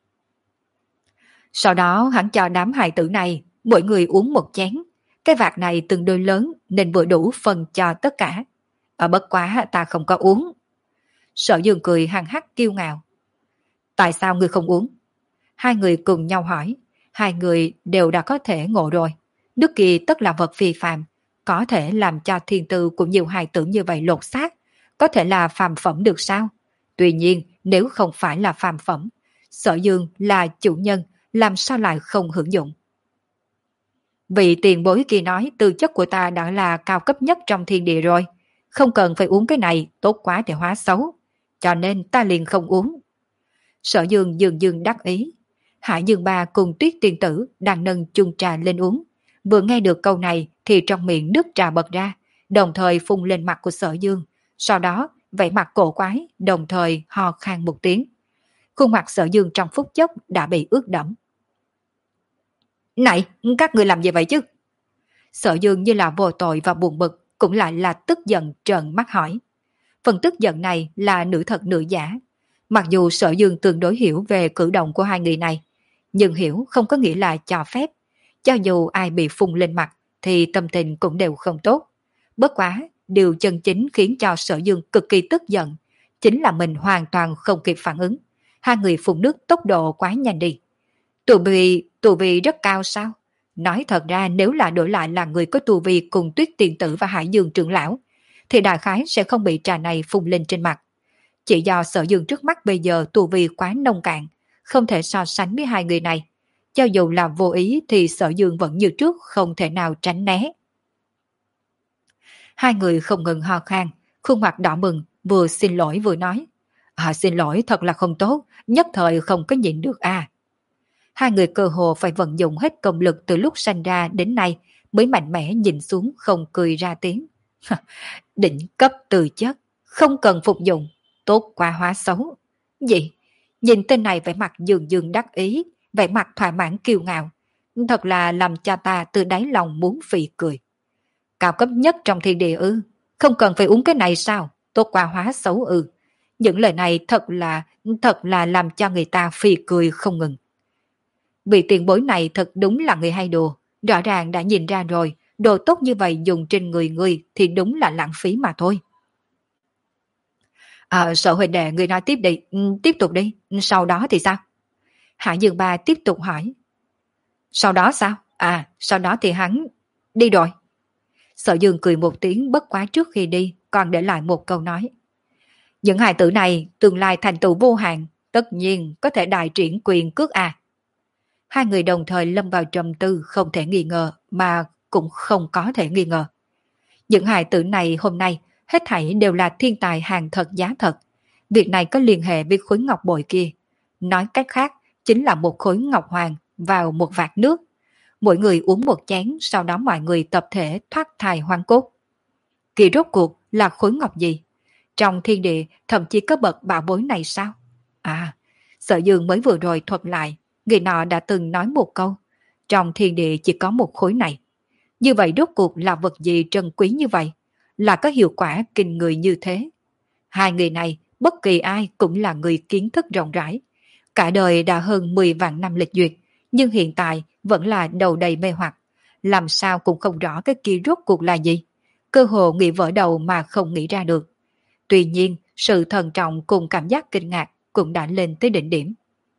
Sau đó hắn cho đám hài tử này mỗi người uống một chén. Cái vạt này từng đôi lớn nên vừa đủ phần cho tất cả. Ở bất quá ta không có uống. Sở Dương cười hằng hắc kiêu ngạo. Tại sao ngươi không uống? Hai người cùng nhau hỏi. Hai người đều đã có thể ngộ rồi. Nước kia tất là vật phi phàm, có thể làm cho thiên tư của nhiều hài tử như vậy lột xác, có thể là phàm phẩm được sao? Tuy nhiên, nếu không phải là phàm phẩm, Sở Dương là chủ nhân, làm sao lại không hưởng dụng? Vị tiền bối kia nói tư chất của ta đã là cao cấp nhất trong thiên địa rồi, không cần phải uống cái này, tốt quá thì hóa xấu, cho nên ta liền không uống. Sở Dương dường dường đắc ý. Hải Dương Ba cùng Tuyết Tiên Tử đang nâng chung trà lên uống, vừa nghe được câu này thì trong miệng nước trà bật ra, đồng thời phun lên mặt của Sở Dương, sau đó vẻ mặt cổ quái, đồng thời ho khan một tiếng. Khuôn mặt Sở Dương trong phút chốc đã bị ướt đẫm. Này, các người làm gì vậy chứ? Sở Dương như là vô tội và buồn bực, cũng lại là tức giận trợn mắt hỏi. Phần tức giận này là nửa thật nửa giả. Mặc dù Sở Dương tương đối hiểu về cử động của hai người này, nhưng hiểu không có nghĩa là cho phép. Cho dù ai bị phun lên mặt thì tâm tình cũng đều không tốt. Bất quá, điều chân chính khiến cho Sở Dương cực kỳ tức giận, chính là mình hoàn toàn không kịp phản ứng. Hai người phun nước tốc độ quá nhanh đi. Tù vi, tù vi rất cao sao? Nói thật ra nếu là đổi lại là người có tù vi cùng Tuyết Tiền Tử và Hải Dương trưởng lão, thì đại khái sẽ không bị trà này phun lên trên mặt. Chỉ do Sở Dương trước mắt bây giờ tù vi quá nông cạn, không thể so sánh với hai người này. Cho dù là vô ý thì Sở Dương vẫn như trước không thể nào tránh né. Hai người không ngừng ho khan, khuôn mặt đỏ bừng, vừa xin lỗi vừa nói. À, xin lỗi thật là không tốt, nhất thời không có nhịn được à. Hai người cơ hồ phải vận dụng hết công lực từ lúc sanh ra đến nay mới mạnh mẽ nhìn xuống không cười ra tiếng. Đỉnh cấp từ chất, không cần phục dụng, tốt qua hóa xấu. Gì? Nhìn tên này vẻ mặt dường dường đắc ý, vẻ mặt thỏa mãn kiêu ngạo. Thật là làm cho ta từ đáy lòng muốn phì cười. Cao cấp nhất trong thiên địa ư? Không cần phải uống cái này sao? Tốt qua hóa xấu ư? Những lời này thật là, thật là làm cho người ta phì cười không ngừng. Vị tiền bối này thật đúng là người hay đồ, rõ ràng đã nhìn ra rồi, đồ tốt như vậy dùng trên người người thì đúng là lãng phí mà thôi. À, Sở huynh đệ người nói tiếp đi, tiếp tục đi, sau đó thì sao? Hạ Dương Ba tiếp tục hỏi. Sau đó sao? À, sau đó thì hắn đi rồi. Sở Dương cười một tiếng bất quá trước khi đi, còn để lại một câu nói. Những hài tử này tương lai thành tựu vô hạn, tất nhiên có thể đại triển quyền cước à. Hai người đồng thời lâm vào trầm tư không thể nghi ngờ mà cũng không có thể nghi ngờ. Những hài tử này hôm nay hết thảy đều là thiên tài hàng thật giá thật. Việc này có liên hệ với khối ngọc bội kia. Nói cách khác chính là một khối ngọc hoàng vào một vạt nước. Mỗi người uống một chén, sau đó mọi người tập thể thoát thai hoang cốt. Kỳ rốt cuộc là khối ngọc gì? Trong thiên địa thậm chí có bậc bảo bối này sao? À, Sở Dương mới vừa rồi thuật lại, người nọ đã từng nói một câu, trong thiên địa chỉ có một khối này. Như vậy rốt cuộc là vật gì trân quý như vậy? Là có hiệu quả kinh người như thế? Hai người này, bất kỳ ai cũng là người kiến thức rộng rãi. Cả đời đã hơn mười vạn năm lịch duyệt, nhưng hiện tại vẫn là đầu đầy mê hoặc. Làm sao cũng không rõ cái kia rốt cuộc là gì. Cơ hồ nghĩ vỡ đầu mà không nghĩ ra được. Tuy nhiên, sự thần trọng cùng cảm giác kinh ngạc cũng đã lên tới đỉnh điểm.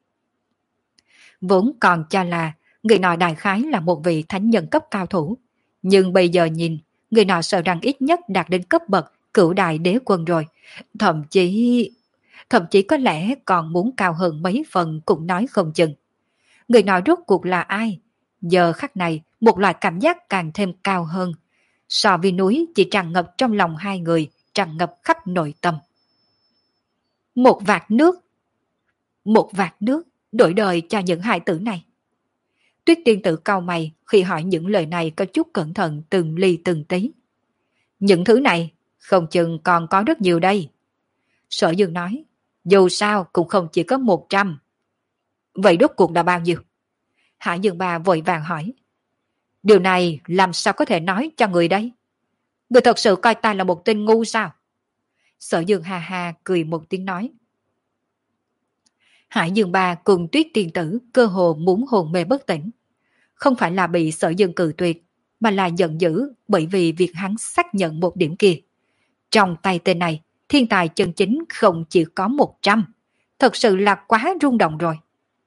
Vốn còn cho là người nọ đại khái là một vị thánh nhân cấp cao thủ. Nhưng bây giờ nhìn, người nọ sợ rằng ít nhất đạt đến cấp bậc cửu đại đế quân rồi. Thậm chí... Thậm chí có lẽ còn muốn cao hơn mấy phần cũng nói không chừng. Người nọ rốt cuộc là ai? Giờ khắc này, một loại cảm giác càng thêm cao hơn. So với núi chỉ tràn ngập trong lòng hai người, tràn ngập khắp nội tâm. Một vạt nước. Một vạt nước đổi đời cho những hài tử này. Tuyết Tiên Tử cau mày khi hỏi những lời này có chút cẩn thận từng ly từng tí. Những thứ này không chừng còn có rất nhiều đây. Sở Dương nói, dù sao cũng không chỉ có một trăm. Vậy rốt cuộc là bao nhiêu? Hạ Dương Ba vội vàng hỏi. Điều này làm sao có thể nói cho người đây? Người thật sự coi ta là một tên ngu sao? Sở Dương hà hà cười một tiếng nói. Hải Dương Ba cùng Tuyết Tiên Tử cơ hồ muốn hồn mê bất tỉnh. Không phải là bị Sở Dương cự tuyệt, mà là giận dữ bởi vì việc hắn xác nhận một điểm kia. Trong tay tên này, thiên tài chân chính không chỉ có một trăm. Thật sự là quá rung động rồi.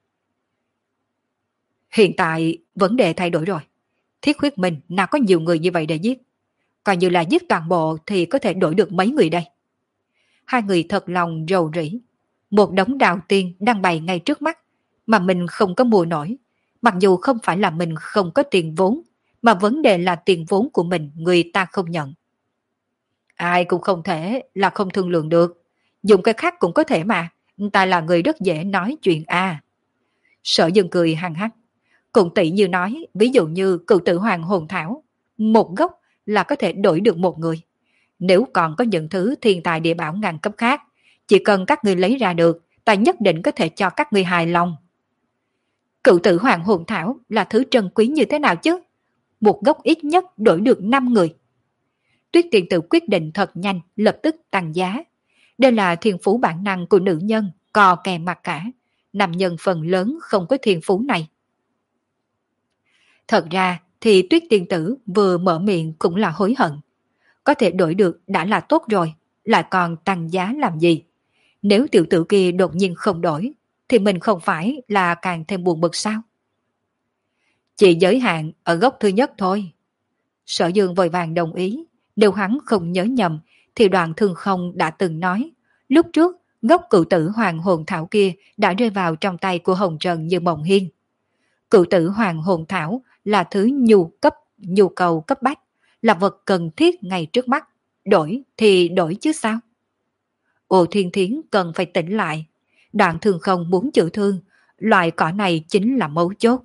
Hiện tại vấn đề thay đổi rồi. Thiết huyết minh nào có nhiều người như vậy để giết. Coi như là giết toàn bộ thì có thể đổi được mấy người đây. Hai người thật lòng rầu rĩ. Một đống đào tiên đang bày ngay trước mắt, mà mình không có mua nổi. Mặc dù không phải là mình không có tiền vốn, mà vấn đề là tiền vốn của mình người ta không nhận. Ai cũng không thể là không thương lượng được. Dùng cái khác cũng có thể mà. Ta là người rất dễ nói chuyện à. Sở Dương cười hăng hắc. Cũng tỷ như nói, ví dụ như cựu tử hoàng hồn thảo, một gốc là có thể đổi được một người. Nếu còn có những thứ thiên tài địa bảo ngàn cấp khác, chỉ cần các người lấy ra được, ta nhất định có thể cho các người hài lòng. Cựu tử hoàng hồn thảo là thứ trân quý như thế nào chứ? Một gốc ít nhất đổi được năm người. Tuyết Tiên Tử quyết định thật nhanh, lập tức tăng giá. Đây là thiên phú bản năng của nữ nhân, cò kè mặt cả. Nam nhân phần lớn không có thiên phú này. Thật ra thì Tuyết Tiên Tử vừa mở miệng cũng là hối hận. có thể đổi được đã là tốt rồi, lại còn tăng giá làm gì? Nếu tiểu tử kia đột nhiên không đổi, thì mình không phải là càng thêm buồn bực sao? Chỉ giới hạn ở gốc thứ nhất thôi. Sở Dương vội vàng đồng ý, nếu hắn không nhớ nhầm, thì Đoạn Thương Không đã từng nói, lúc trước gốc cựu tử hoàng hồn thảo kia đã rơi vào trong tay của Hồng Trần Như Mộng Hiên. Cựu tử hoàng hồn thảo là thứ nhu cấp, nhu cầu cấp bách, là vật cần thiết ngay trước mắt, đổi thì đổi chứ sao? Ô Thiên Thiến cần phải tỉnh lại, Đoạn Thương Không muốn chữa thương, loại cỏ này chính là mấu chốt.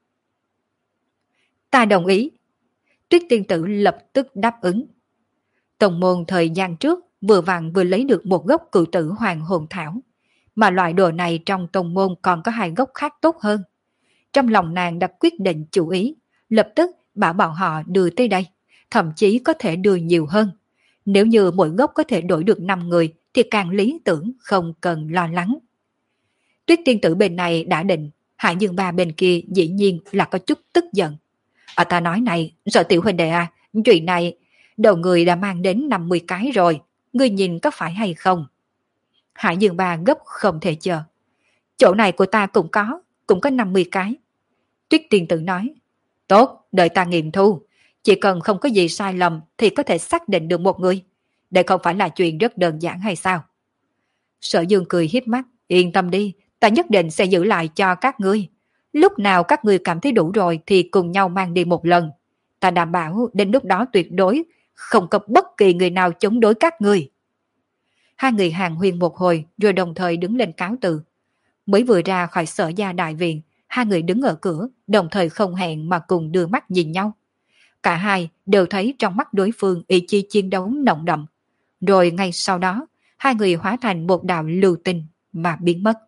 Ta đồng ý. Tuyết tiên tử lập tức đáp ứng. Tông môn thời gian trước vừa vặn vừa lấy được một gốc cựu tử hoàng hồn thảo, mà loại đồ này trong tông môn còn có hai gốc khác tốt hơn. Trong lòng nàng đã quyết định chủ ý, lập tức bảo bọn họ đưa tới đây, thậm chí có thể đưa nhiều hơn. Nếu như mỗi gốc có thể đổi được năm người thì càng lý tưởng, không cần lo lắng. Tuyết tiên tử bên này đã định, Hải Dương Ba bên kia dĩ nhiên là có chút tức giận. À, ta nói này, sợ tiểu huynh đệ à, chuyện này đầu người đã mang đến năm mươi cái rồi, ngươi nhìn có phải hay không? Hải Dương Ba gấp không thể chờ. Chỗ này của ta cũng có, cũng có năm mươi cái. Tuyết tiên tử nói, tốt, đợi ta nghiệm thu, chỉ cần không có gì sai lầm thì có thể xác định được một người. Đây không phải là chuyện rất đơn giản hay sao? Sở Dương cười hiếp mắt, yên tâm đi, ta nhất định sẽ giữ lại cho các ngươi. Lúc nào các ngươi cảm thấy đủ rồi thì cùng nhau mang đi một lần. Ta đảm bảo đến lúc đó tuyệt đối không có bất kỳ người nào chống đối các ngươi. Hai người hàng huyên một hồi rồi đồng thời đứng lên cáo từ. Mới vừa ra khỏi Sở Gia đại viện, hai người đứng ở cửa, đồng thời không hẹn mà cùng đưa mắt nhìn nhau. Cả hai đều thấy trong mắt đối phương ý chí chiến đấu nồng đậm. Rồi ngay sau đó, hai người hóa thành một đạo lưu tinh mà biến mất.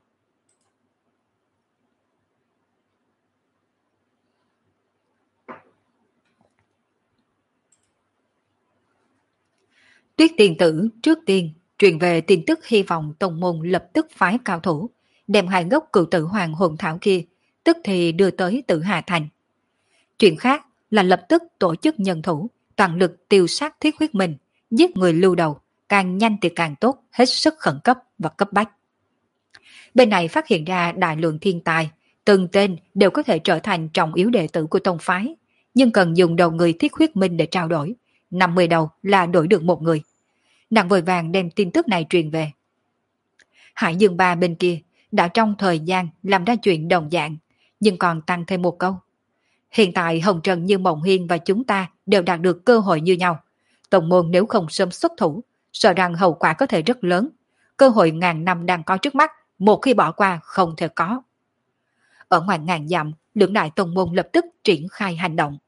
Tuyết tiền tử trước tiên truyền về tin tức hy vọng tông môn lập tức phái cao thủ, đem hai gốc cựu tử hoàng hồn thảo kia, tức thì đưa tới Tử Hà Thành. Chuyện khác là lập tức tổ chức nhân thủ, toàn lực tiêu sát Thiết Huyết Minh, giết người lưu đầu, càng nhanh thì càng tốt, hết sức khẩn cấp và cấp bách. Bên này phát hiện ra đại lượng thiên tài, từng tên đều có thể trở thành trọng yếu đệ tử của tông phái, nhưng cần dùng đầu người Thiết Huyết Minh để trao đổi, năm mươi đầu là đổi được một người. Nàng vội vàng đem tin tức này truyền về. Hải Dương Ba bên kia đã trong thời gian làm ra chuyện đồng dạng, nhưng còn tăng thêm một câu. Hiện tại Hồng Trần Như Mộng Hiên và chúng ta đều đạt được cơ hội như nhau. Tông môn nếu không sớm xuất thủ, sợ rằng hậu quả có thể rất lớn. Cơ hội ngàn năm đang có trước mắt, một khi bỏ qua không thể có. Ở ngoài ngàn dặm, lưỡng đại tông môn lập tức triển khai hành động.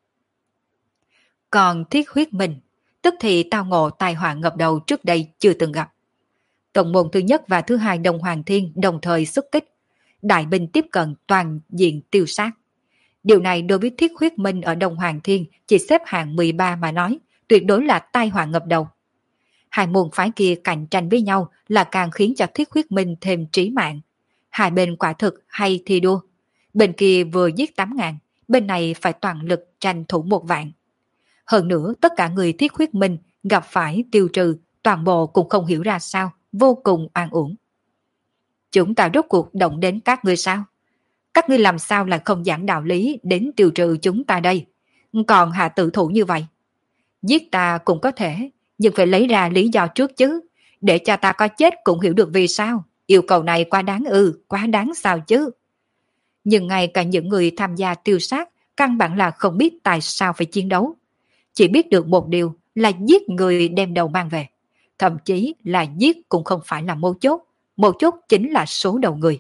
Còn Thiết Huyết Minh, tức thì tao ngộ tai họa ngập đầu trước đây chưa từng gặp. Tông môn thứ nhất và thứ hai Đông Hoàng Thiên đồng thời xuất kích, đại binh tiếp cận toàn diện tiêu sát. Điều này đối với Thiết Huyết Minh ở Đông Hoàng Thiên chỉ xếp hạng mười ba mà nói, tuyệt đối là tai họa ngập đầu. Hai môn phái kia cạnh tranh với nhau là càng khiến cho Thiết Huyết Minh thêm trí mạng. Hai bên quả thực hay thi đua. Bên kia vừa giết tám ngàn, bên này phải toàn lực tranh thủ một vạn. Hơn nữa tất cả người Thiết Huyết Minh gặp phải tiêu trừ, toàn bộ cũng không hiểu ra sao, vô cùng an uổng. Chúng ta rốt cuộc động đến các ngươi sao? Các ngươi làm sao lại không giảng đạo lý đến tiêu trừ chúng ta đây? Còn hạ tự thủ như vậy. Giết ta cũng có thể, nhưng phải lấy ra lý do trước chứ, để cho ta có chết cũng hiểu được vì sao. Yêu cầu này quá đáng ư, quá đáng sao chứ. Nhưng ngay cả những người tham gia tiêu sát căn bản là không biết tại sao phải chiến đấu. Chỉ biết được một điều là giết người đem đầu mang về. Thậm chí là giết cũng không phải là mấu chốt, mấu chốt chính là số đầu người.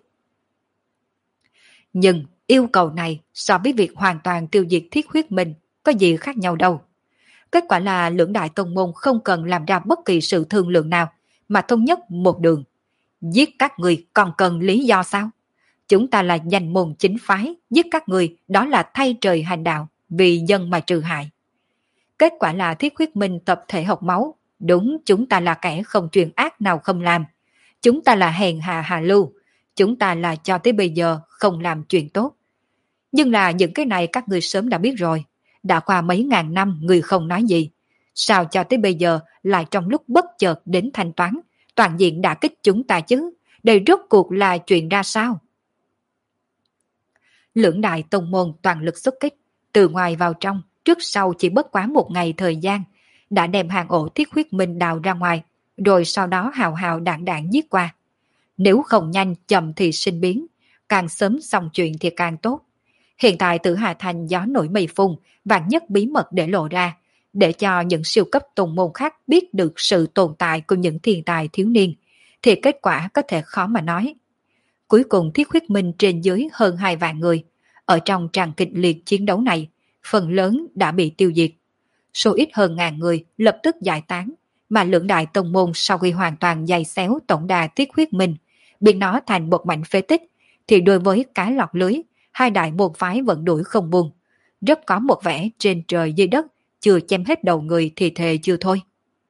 Nhưng yêu cầu này so với việc hoàn toàn tiêu diệt Thiết Huyết Minh có gì khác nhau đâu. Kết quả là lưỡng đại tông môn không cần làm ra bất kỳ sự thương lượng nào mà thống nhất một đường. Giết các người còn cần lý do sao? Chúng ta là danh môn chính phái, giết các người đó là thay trời hành đạo, vì dân mà trừ hại. Kết quả là Thiết Huyết Minh tập thể học máu, đúng chúng ta là kẻ không truyền ác nào không làm. Chúng ta là hèn hạ hà lưu, chúng ta là cho tới bây giờ không làm chuyện tốt. Nhưng là những cái này các người sớm đã biết rồi, đã qua mấy ngàn năm người không nói gì. Sao cho tới bây giờ lại trong lúc bất chợt đến thanh toán, toàn diện đả kích chúng ta chứ? Đây rốt cuộc là chuyện ra sao? Lưỡng đại tông môn toàn lực xuất kích, từ ngoài vào trong, trước sau chỉ bất quá một ngày thời gian, đã đem hàng ổ thiết huyết minh đào ra ngoài, rồi sau đó hào hào đạn đạn giết qua. Nếu không nhanh chậm thì sinh biến, càng sớm xong chuyện thì càng tốt. Hiện tại Tử Hà Thành gió nổi mây phun, vạn nhất bí mật để lộ ra, để cho những siêu cấp tông môn khác biết được sự tồn tại của những thiên tài thiếu niên, thì kết quả có thể khó mà nói. Cuối cùng thiết huyết minh trên dưới hơn hai vạn người, ở trong tràng kịch liệt chiến đấu này, phần lớn đã bị tiêu diệt. Số ít hơn ngàn người lập tức giải tán, mà lưỡng đại tông môn sau khi hoàn toàn giày xéo tổng đà thiết huyết minh, biến nó thành một mảnh phế tích, thì đối với cá lọt lưới, hai đại môn phái vẫn đuổi không buông. Rất có một vẻ trên trời dưới đất, chưa chém hết đầu người thì thề chưa thôi.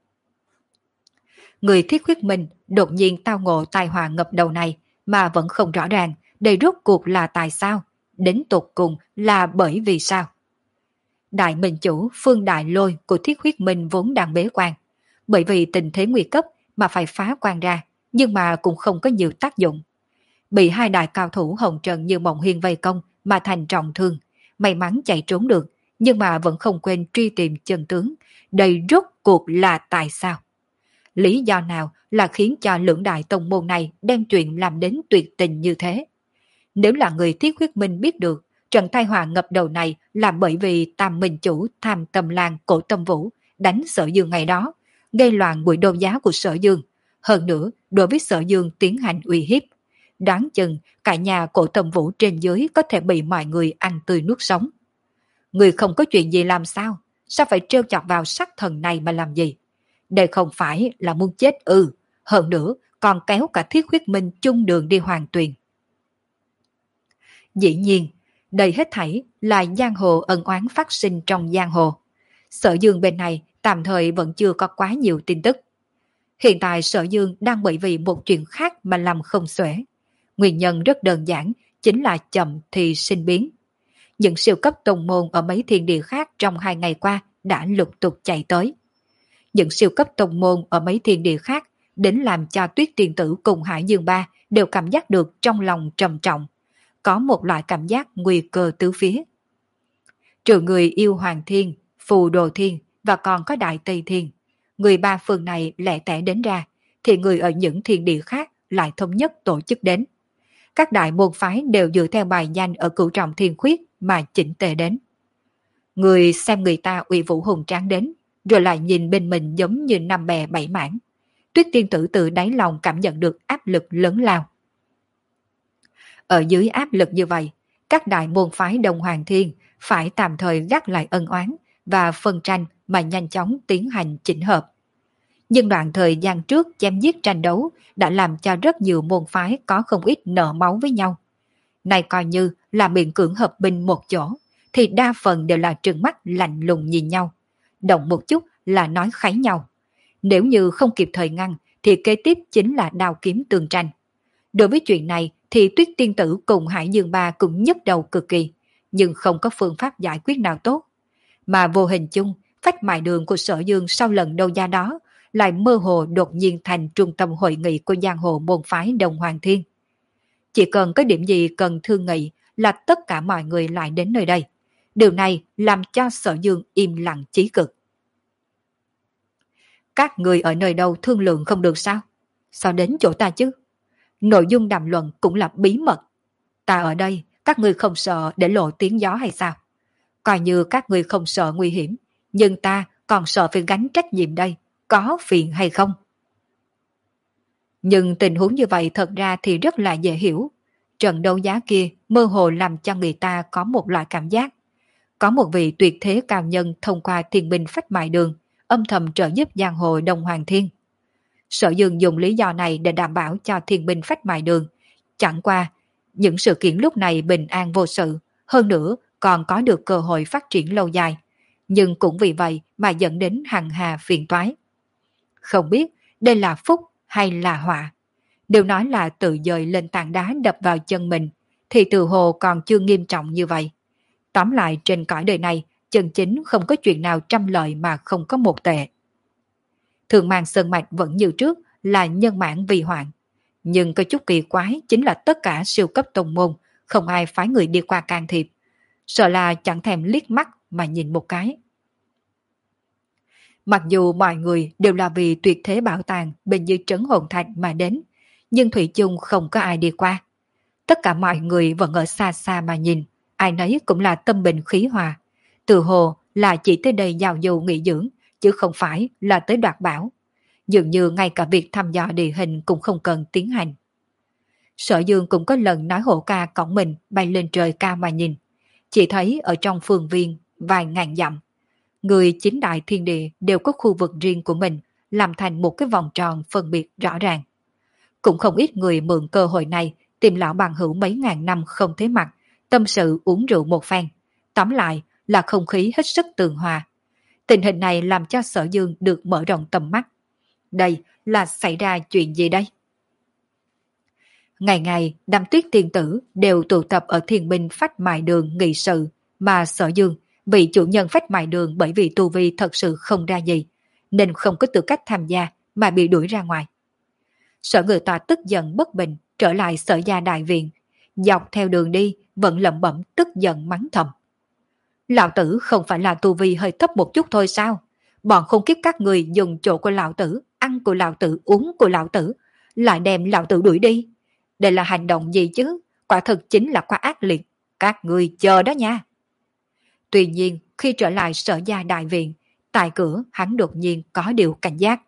Người thiết huyết minh đột nhiên tao ngộ tai họa ngập đầu này mà vẫn không rõ ràng đây rốt cuộc là tại sao, đến tột cùng là bởi vì sao. Đại minh chủ Phương Đại Lôi của thiết huyết minh vốn đang bế quan, bởi vì tình thế nguy cấp mà phải phá quan ra, nhưng mà cũng không có nhiều tác dụng. Bị hai đại cao thủ Hồng Trần như Mộng Hiên vây công mà thành trọng thương, may mắn chạy trốn được, nhưng mà vẫn không quên truy tìm chân tướng, đây rốt cuộc là tại sao. Lý do nào là khiến cho lưỡng đại tông môn này đem chuyện làm đến tuyệt tình như thế? Nếu là người thiết huyết minh biết được, trận tai họa ngập đầu này là bởi vì Tam Minh Chủ Tham Tâm Lan Cổ Tâm Vũ đánh Sở Dương ngày đó, gây loạn buổi đấu giá của Sở Dương. Hơn nữa, đối với Sở Dương tiến hành uy hiếp. Đoán chừng cả nhà Cổ Tâm Vũ trên dưới có thể bị mọi người ăn tươi nuốt sống. Người không có chuyện gì làm sao? Sao phải trêu chọc vào sắc thần này mà làm gì? Đây không phải là muốn chết ư, hơn nữa còn kéo cả thiết huyết minh chung đường đi hoàng tuyền. Dĩ nhiên, đây hết thảy là giang hồ ân oán phát sinh trong giang hồ. Sở Dương bên này tạm thời vẫn chưa có quá nhiều tin tức. Hiện tại Sở Dương đang bởi vì một chuyện khác mà làm không xuể. Nguyên nhân rất đơn giản, chính là chậm thì sinh biến. Những siêu cấp tông môn ở mấy thiên địa khác trong hai ngày qua đã lục tục chạy tới. Những siêu cấp tông môn ở mấy thiên địa khác đến làm cho Tuyết Tiên Tử cùng Hải Dương Ba đều cảm giác được trong lòng trầm trọng. Có một loại cảm giác nguy cơ tứ phía. Trừ người yêu Hoàng Thiên, Phù Đồ Thiên và còn có Đại Tây Thiên, người ba phương này lẻ tẻ đến ra, thì người ở những thiên địa khác lại thống nhất tổ chức đến. Các đại môn phái đều dựa theo bài danh ở Cửu Trọng Thiên Khuyết mà chỉnh tề đến. Người xem người ta uy vũ hùng tráng đến, rồi lại nhìn bên mình giống như năm bè bảy mảng. Tuyết Tiên Tử từ đáy lòng cảm nhận được áp lực lớn lao. Ở dưới áp lực như vậy, các đại môn phái Đông Hoàng Thiên phải tạm thời gác lại ân oán và phân tranh mà nhanh chóng tiến hành chỉnh hợp. Nhưng đoạn thời gian trước chém giết tranh đấu đã làm cho rất nhiều môn phái có không ít nợ máu với nhau. Này coi như là miệng cưỡng hợp binh một chỗ, thì đa phần đều là trừng mắt lạnh lùng nhìn nhau. Động một chút là nói kháy nhau. Nếu như không kịp thời ngăn thì kế tiếp chính là đao kiếm tương tranh. Đối với chuyện này thì Tuyết Tiên Tử cùng Hải Dương Ba cũng nhức đầu cực kỳ, nhưng không có phương pháp giải quyết nào tốt. Mà vô hình chung, phách mại đường của Sở Dương sau lần đấu giá đó lại mơ hồ đột nhiên thành trung tâm hội nghị của giang hồ môn phái Đông Hoàng Thiên. Chỉ cần có điểm gì cần thương nghị là tất cả mọi người lại đến nơi đây. Điều này làm cho Sở Dương im lặng chí cực. Các người ở nơi đâu thương lượng không được sao? Sao đến chỗ ta chứ? Nội dung đàm luận cũng là bí mật. Ta ở đây, các người không sợ để lộ tiếng gió hay sao? Coi như các người không sợ nguy hiểm, nhưng ta còn sợ phải gánh trách nhiệm đây, có phiền hay không? Nhưng tình huống như vậy thật ra thì rất là dễ hiểu. Trận đấu giá kia mơ hồ làm cho người ta có một loại cảm giác. Có một vị tuyệt thế cao nhân thông qua thiên binh phách mại đường, âm thầm trợ giúp giang hồ Đông Hoàng Thiên. Sở Dương dùng lý do này để đảm bảo cho thiên binh phách mại đường. Chẳng qua, những sự kiện lúc này bình an vô sự, hơn nữa còn có được cơ hội phát triển lâu dài. Nhưng cũng vì vậy mà dẫn đến hằng hà phiền toái. Không biết đây là phúc hay là họa. Đều nói là tự dời lên tảng đá đập vào chân mình, thì từ hồ còn chưa nghiêm trọng như vậy. Tóm lại trên cõi đời này, chân chính không có chuyện nào trăm lợi mà không có một tệ. Thường mang sơn mạch vẫn như trước là nhân mãn vì hoạn. Nhưng có chút kỳ quái chính là tất cả siêu cấp tông môn không ai phái người đi qua can thiệp. Sợ là chẳng thèm liếc mắt mà nhìn một cái. Mặc dù mọi người đều là vì tuyệt thế bảo tàng bên dưới trấn hồn thạch mà đến, nhưng thủy chung không có ai đi qua. Tất cả mọi người vẫn ở xa xa mà nhìn, ai nấy cũng là tâm bình khí hòa. Từ hồ là chỉ tới đây giao du nghỉ dưỡng, chứ không phải là tới đoạt bảo. Dường như ngay cả việc thăm dò địa hình cũng không cần tiến hành. Sở Dương cũng có lần nói hộ ca cõng mình bay lên trời cao mà nhìn. Chỉ thấy ở trong phương viên vài ngàn dặm, người chính đại thiên địa đều có khu vực riêng của mình, làm thành một cái vòng tròn phân biệt rõ ràng. Cũng không ít người mượn cơ hội này tìm lão bằng hữu mấy ngàn năm không thấy mặt, tâm sự uống rượu một phen. Tóm lại là không khí hết sức tường hòa. Tình hình này làm cho Sở Dương được mở rộng tầm mắt. Đây là xảy ra chuyện gì đây? Ngày ngày, đám tuyết tiên tử đều tụ tập ở thiên binh phách mại đường nghị sự, mà Sở Dương, vị chủ nhân phách mại đường bởi vì tu vi thật sự không ra gì, nên không có tư cách tham gia mà bị đuổi ra ngoài. Sở Người Tòa tức giận bất bình trở lại Sở Gia đại viện, dọc theo đường đi vẫn lẩm bẩm tức giận mắng thầm. Lão tử không phải là tu vi hơi thấp một chút thôi sao? Bọn khốn kiếp các người dùng chỗ của lão tử, ăn của lão tử, uống của lão tử, lại đem lão tử đuổi đi. Đây là hành động gì chứ? Quả thực chính là quá ác liệt. Các người chờ đó nha. Tuy nhiên, khi trở lại Sở Gia đại viện, tại cửa hắn đột nhiên có điều cảnh giác.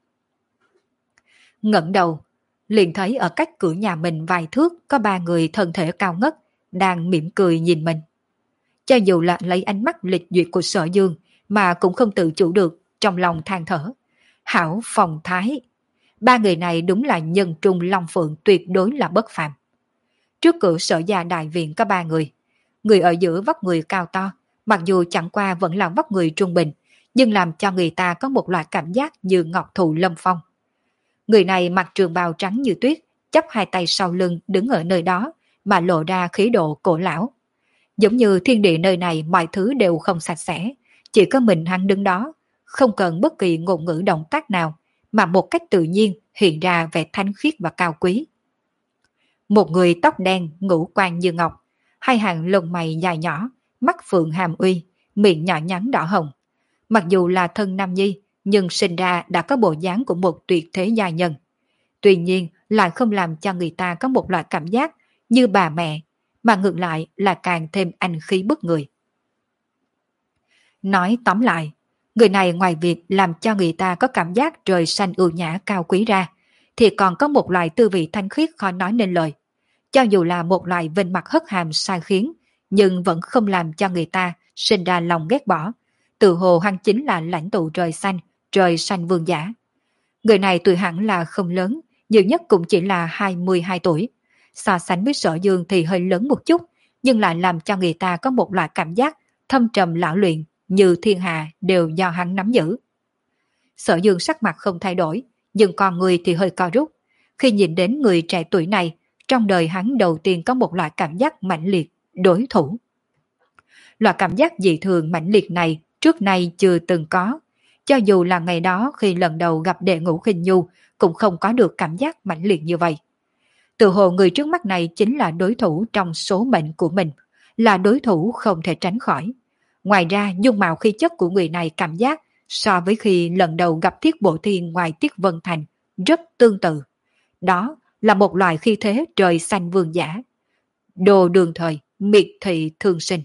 Ngẩng đầu, liền thấy ở cách cửa nhà mình vài thước có ba người thân thể cao ngất, đang mỉm cười nhìn mình. Cho dù là lấy ánh mắt lịch duyệt của Sở Dương, mà cũng không tự chủ được, trong lòng than thở. Hảo phong thái. Ba người này đúng là nhân trung long phượng, tuyệt đối là bất phàm. Trước cửa Sở Gia đại viện có ba người. Người ở giữa vóc người cao to, mặc dù chẳng qua vẫn là vóc người trung bình, nhưng làm cho người ta có một loại cảm giác như ngọc thụ lâm phong. Người này mặc trường bào trắng như tuyết, chắp hai tay sau lưng đứng ở nơi đó, mà lộ ra khí độ cổ lão. Giống như thiên địa nơi này mọi thứ đều không sạch sẽ, chỉ có mình hắn đứng đó, không cần bất kỳ ngôn ngữ động tác nào, mà một cách tự nhiên hiện ra vẻ thanh khiết và cao quý. Một người tóc đen, ngũ quan như ngọc, hai hàng lông mày dài nhỏ, mắt phượng hàm uy, miệng nhỏ nhắn đỏ hồng. Mặc dù là thân nam nhi, nhưng sinh ra đã có bộ dáng của một tuyệt thế gia nhân. Tuy nhiên lại không làm cho người ta có một loại cảm giác như bà mẹ, mà ngược lại là càng thêm anh khí bức người. Nói tóm lại, người này ngoài việc làm cho người ta có cảm giác trời xanh ưu nhã cao quý ra, thì còn có một loại tư vị thanh khiết khó nói nên lời. Cho dù là một loại vinh mặt hất hàm sai khiến, nhưng vẫn không làm cho người ta sinh ra lòng ghét bỏ. Tự hồ hắn chính là lãnh tụ trời xanh, trời xanh vương giả. Người này tuổi hẳn là không lớn, nhiều nhất cũng chỉ là hai mươi hai tuổi. So sánh với Sở Dương thì hơi lớn một chút, nhưng lại làm cho người ta có một loại cảm giác thâm trầm lão luyện, như thiên hạ đều do hắn nắm giữ. Sở Dương sắc mặt không thay đổi, nhưng con người thì hơi co rút. Khi nhìn đến người trẻ tuổi này, trong đời hắn đầu tiên có một loại cảm giác mãnh liệt, đối thủ. Loại cảm giác dị thường mãnh liệt này trước nay chưa từng có. Cho dù là ngày đó khi lần đầu gặp Đệ Ngũ Khinh Nhu, cũng không có được cảm giác mãnh liệt như vậy. Tự hồ người trước mắt này chính là đối thủ trong số mệnh của mình, là đối thủ không thể tránh khỏi. Ngoài ra, dung mạo khí chất của người này cảm giác so với khi lần đầu gặp Thiết Bộ Thiên ngoài Tiết Vân Thành rất tương tự. Đó là một loại khí thế trời xanh vương giả. Đồ đường thời, miệt thị thương sinh.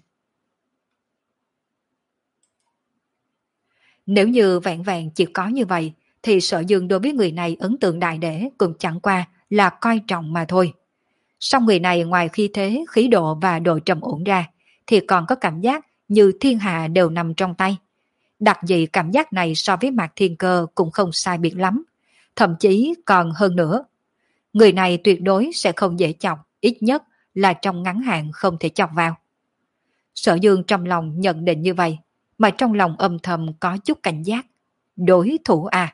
Nếu như vẹn vẹn chỉ có như vậy, thì Sở Dương đối với người này ấn tượng đại để cũng chẳng qua là coi trọng mà thôi. Song người này ngoài khí thế, khí độ và độ trầm ổn ra, thì còn có cảm giác như thiên hạ đều nằm trong tay. Đặc dị cảm giác này so với Mạc Thiên Cơ cũng không sai biệt lắm, thậm chí còn hơn nữa. Người này tuyệt đối sẽ không dễ chọc, ít nhất là trong ngắn hạn không thể chọc vào. Sở Dương trong lòng nhận định như vậy, mà trong lòng âm thầm có chút cảnh giác. Đối thủ à?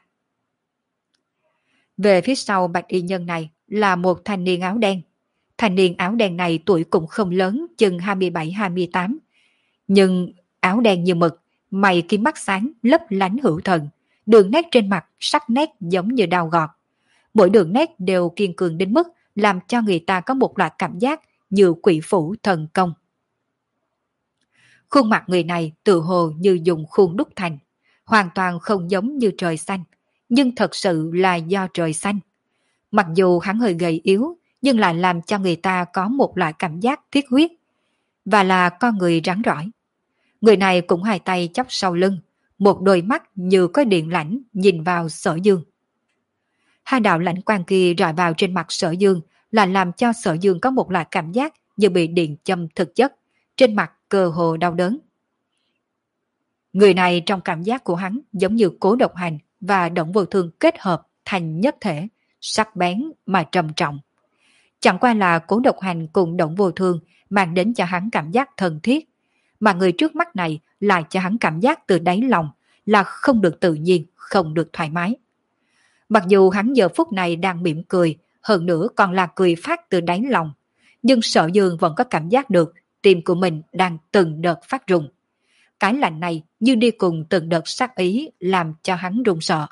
Về phía sau bạch y nhân này là một thanh niên áo đen. Thanh niên áo đen này tuổi cũng không lớn, chừng hai mươi bảy hai mươi tám. Nhưng áo đen như mực, mày kiếm mắt sáng, lấp lánh hữu thần, đường nét trên mặt sắc nét giống như đao gọt. Mỗi đường nét đều kiên cường đến mức làm cho người ta có một loại cảm giác như quỷ phủ thần công. Khuôn mặt người này tự hồ như dùng khuôn đúc thành, hoàn toàn không giống như trời xanh, nhưng thật sự là do trời xanh. Mặc dù hắn hơi gầy yếu, nhưng lại làm cho người ta có một loại cảm giác thiết huyết, và là con người rắn rỏi. Người này cũng hai tay chắp sau lưng, một đôi mắt như có điện lãnh nhìn vào Sở Dương. Hai đạo lãnh quang kia rọi vào trên mặt Sở Dương là làm cho Sở Dương có một loại cảm giác như bị điện châm thực chất, trên mặt cơ hồ đau đớn. Người này trong cảm giác của hắn giống như Cố Độc Hành và Động Vô Thương kết hợp thành nhất thể, sắc bén mà trầm trọng. Chẳng qua là Cố Độc Hành cùng Động Vô Thương mang đến cho hắn cảm giác thân thiết, mà người trước mắt này lại cho hắn cảm giác từ đáy lòng là không được tự nhiên, không được thoải mái. Mặc dù hắn giờ phút này đang mỉm cười, hơn nữa còn là cười phát từ đáy lòng, nhưng Sở Dương vẫn có cảm giác được tim của mình đang từng đợt phát rung. Cái lạnh này như đi cùng từng đợt sát ý làm cho hắn run sợ.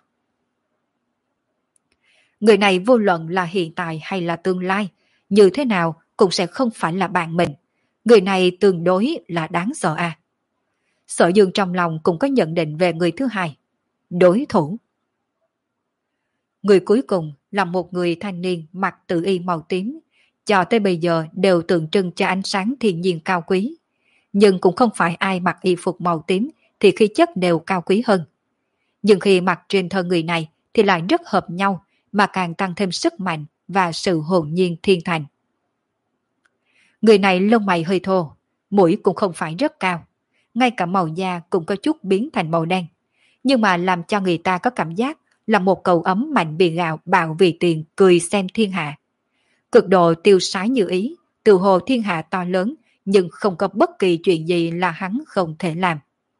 Người này vô luận là hiện tại hay là tương lai, như thế nào cũng sẽ không phải là bạn mình. Người này tương đối là đáng sợ à. Sở Dương trong lòng cũng có nhận định về người thứ hai. Đối thủ. Người cuối cùng là một người thanh niên mặc tự y màu tím, cho tới bây giờ đều tượng trưng cho ánh sáng thiên nhiên cao quý. Nhưng cũng không phải ai mặc y phục màu tím thì khí chất đều cao quý hơn. Nhưng khi mặc trên thân người này thì lại rất hợp nhau, mà càng tăng thêm sức mạnh và sự hồn nhiên thiên thành. Người này lông mày hơi thô, mũi cũng không phải rất cao, ngay cả màu da cũng có chút biến thành màu đen, nhưng mà làm cho người ta có cảm giác là một cậu ấm mạnh bị gạo bạo vì tiền cười xem thiên hạ. Cực độ tiêu sái như ý, từ hồ thiên hạ to lớn, nhưng không có bất kỳ chuyện gì là hắn không thể làm.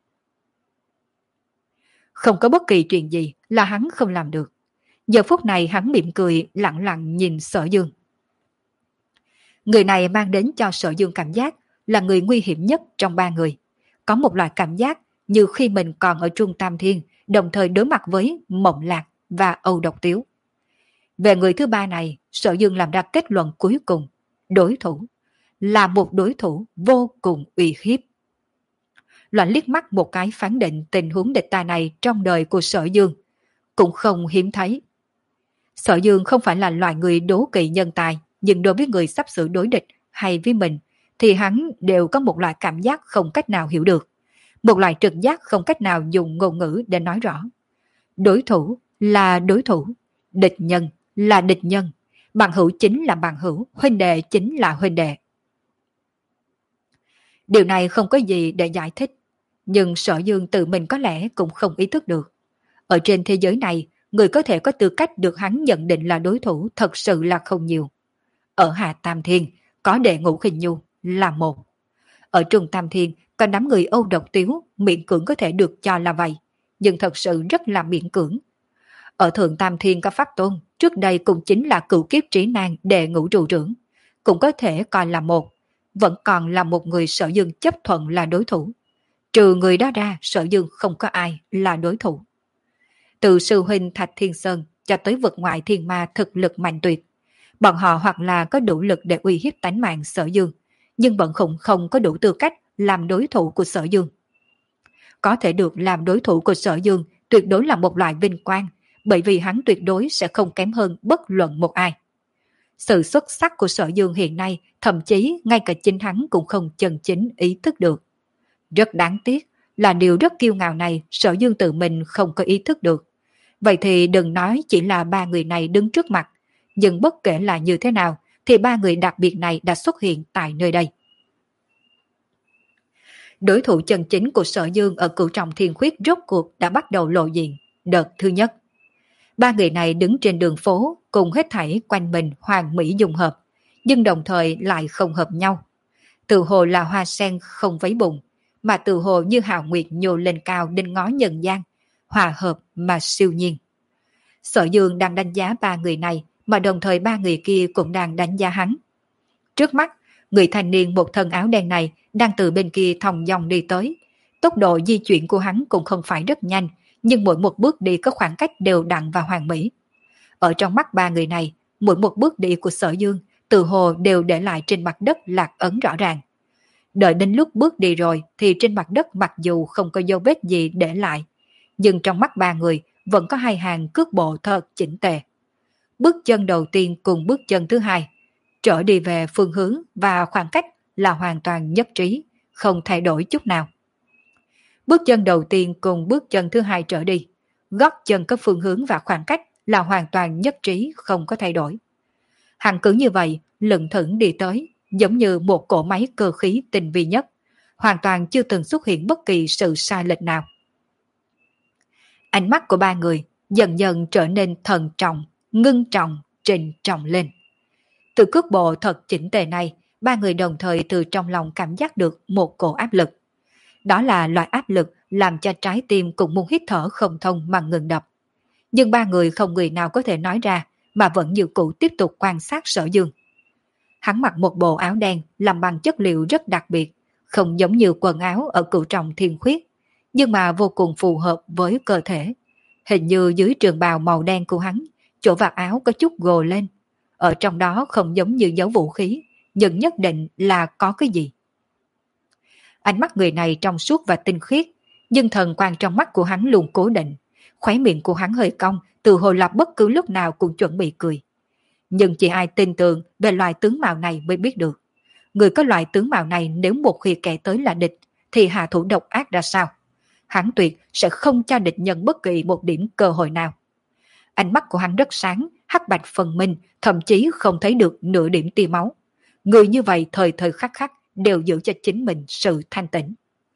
Không có bất kỳ chuyện gì là hắn không làm được. Giờ phút này hắn mỉm cười lặng lặng nhìn Sở Dương. Người này mang đến cho Sở Dương cảm giác là người nguy hiểm nhất trong ba người. Có một loại cảm giác như khi mình còn ở Trung Tam Thiên, đồng thời đối mặt với Mộng Lạc và Âu Độc Tiếu. Về người thứ ba này, Sở Dương làm ra kết luận cuối cùng. Đối thủ. Là một đối thủ vô cùng uy hiếp. Loạn liếc mắt một cái phán định tình huống địch ta này trong đời của Sở Dương. Cũng không hiếm thấy. Sở Dương không phải là loại người đố kỵ nhân tài, nhưng đối với người sắp sửa đối địch hay với mình, thì hắn đều có một loại cảm giác không cách nào hiểu được. Một loại trực giác không cách nào dùng ngôn ngữ để nói rõ. Đối thủ là đối thủ, địch nhân là địch nhân, bằng hữu chính là bằng hữu, huynh đệ chính là huynh đệ. Điều này không có gì để giải thích, nhưng Sở Dương tự mình có lẽ cũng không ý thức được. Ở trên thế giới này, người có thể có tư cách được hắn nhận định là đối thủ thật sự là không nhiều. Ở Hạ Tam Thiên, có Đệ Ngũ Khinh Nhu là một. Ở Trung Tam Thiên, có đám người Âu Độc Tiếu miễn cưỡng có thể được cho là vậy, nhưng thật sự rất là miễn cưỡng. Ở Thượng Tam Thiên có Pháp Tôn, trước đây cũng chính là cửu kiếp trí nan Đệ Ngũ Trụ Trưởng, cũng có thể coi là một, vẫn còn là một người Sở Dương chấp thuận là đối thủ. Trừ người đó ra, Sở Dương không có ai là đối thủ. Từ sư huynh Thạch Thiên Sơn cho tới vực ngoại thiên ma thực lực mạnh tuyệt, bọn họ hoặc là có đủ lực để uy hiếp tánh mạng Sở Dương, nhưng bọn khủng không có đủ tư cách làm đối thủ của Sở Dương. Có thể được làm đối thủ của Sở Dương tuyệt đối là một loại vinh quang, bởi vì hắn tuyệt đối sẽ không kém hơn bất luận một ai. Sự xuất sắc của Sở Dương hiện nay, thậm chí ngay cả chính hắn cũng không chân chính ý thức được. Rất đáng tiếc là điều rất kiêu ngạo này Sở Dương tự mình không có ý thức được. Vậy thì đừng nói chỉ là ba người này đứng trước mặt, nhưng bất kể là như thế nào thì ba người đặc biệt này đã xuất hiện tại nơi đây. Đối thủ chân chính của Sở Dương ở Cửu Trọng Thiên Khuyết rốt cuộc đã bắt đầu lộ diện. Đợt thứ nhất, ba người này đứng trên đường phố cùng hết thảy quanh mình hoàn mỹ dung hợp, nhưng đồng thời lại không hợp nhau. Từ hồ là hoa sen không vấy bụng, mà từ hồ như hào nguyệt nhô lên cao đinh ngó nhân gian, hòa hợp mà siêu nhiên. Sở Dương đang đánh giá ba người này, mà đồng thời ba người kia cũng đang đánh giá hắn. Trước mắt, người thanh niên một thân áo đen này đang từ bên kia thong dong đi tới, Tốc độ di chuyển của hắn cũng không phải rất nhanh, nhưng mỗi một bước đi có khoảng cách đều đặn và hoàn mỹ. Ở trong mắt ba người này, mỗi một bước đi của Sở Dương từ hồ đều để lại trên mặt đất lạc ấn rõ ràng. Đợi đến lúc bước đi rồi thì trên mặt đất mặc dù không có dấu vết gì để lại, nhưng trong mắt ba người vẫn có hai hàng cước bộ thật chỉnh tề. Bước chân đầu tiên cùng bước chân thứ hai, trở đi về phương hướng và khoảng cách là hoàn toàn nhất trí, không thay đổi chút nào. Bước chân đầu tiên cùng bước chân thứ hai trở đi, gót chân có phương hướng và khoảng cách là hoàn toàn nhất trí, không có thay đổi. Hắn cứ như vậy, lững thững đi tới, giống như một cỗ máy cơ khí tinh vi nhất, hoàn toàn chưa từng xuất hiện bất kỳ sự sai lệch nào. Ánh mắt của ba người dần dần trở nên thận trọng, ngưng trọng, trịnh trọng lên. Từ cước bộ thật chỉnh tề này, ba người đồng thời từ trong lòng cảm giác được một cổ áp lực. Đó là loại áp lực làm cho trái tim cũng muốn hít thở không thông mà ngừng đập. Nhưng ba người không người nào có thể nói ra, mà vẫn như cũ tiếp tục quan sát Sở Dương. Hắn mặc một bộ áo đen làm bằng chất liệu rất đặc biệt, không giống như quần áo ở Cửu Trọng Thiên Khuyết, nhưng mà vô cùng phù hợp với cơ thể. Hình như dưới trường bào màu đen của hắn, chỗ vạt áo có chút gồ lên. Ở trong đó không giống như dấu vũ khí, nhưng nhất định là có cái gì. Ánh mắt người này trong suốt và tinh khiết, nhưng thần quang trong mắt của hắn luôn cố định. Khóe miệng của hắn hơi cong, từ hồi lập bất cứ lúc nào cũng chuẩn bị cười. Nhưng chỉ ai tin tưởng về loại tướng mạo này mới biết được. Người có loại tướng mạo này nếu một khi kẻ tới là địch, thì hạ thủ độc ác ra sao? Hắn tuyệt sẽ không cho địch nhân bất kỳ một điểm cơ hội nào. Ánh mắt của hắn rất sáng, hắc bạch phân minh, thậm chí không thấy được nửa điểm tia máu. Người như vậy thời thời khắc khắc đều giữ cho chính mình sự thanh tĩnh.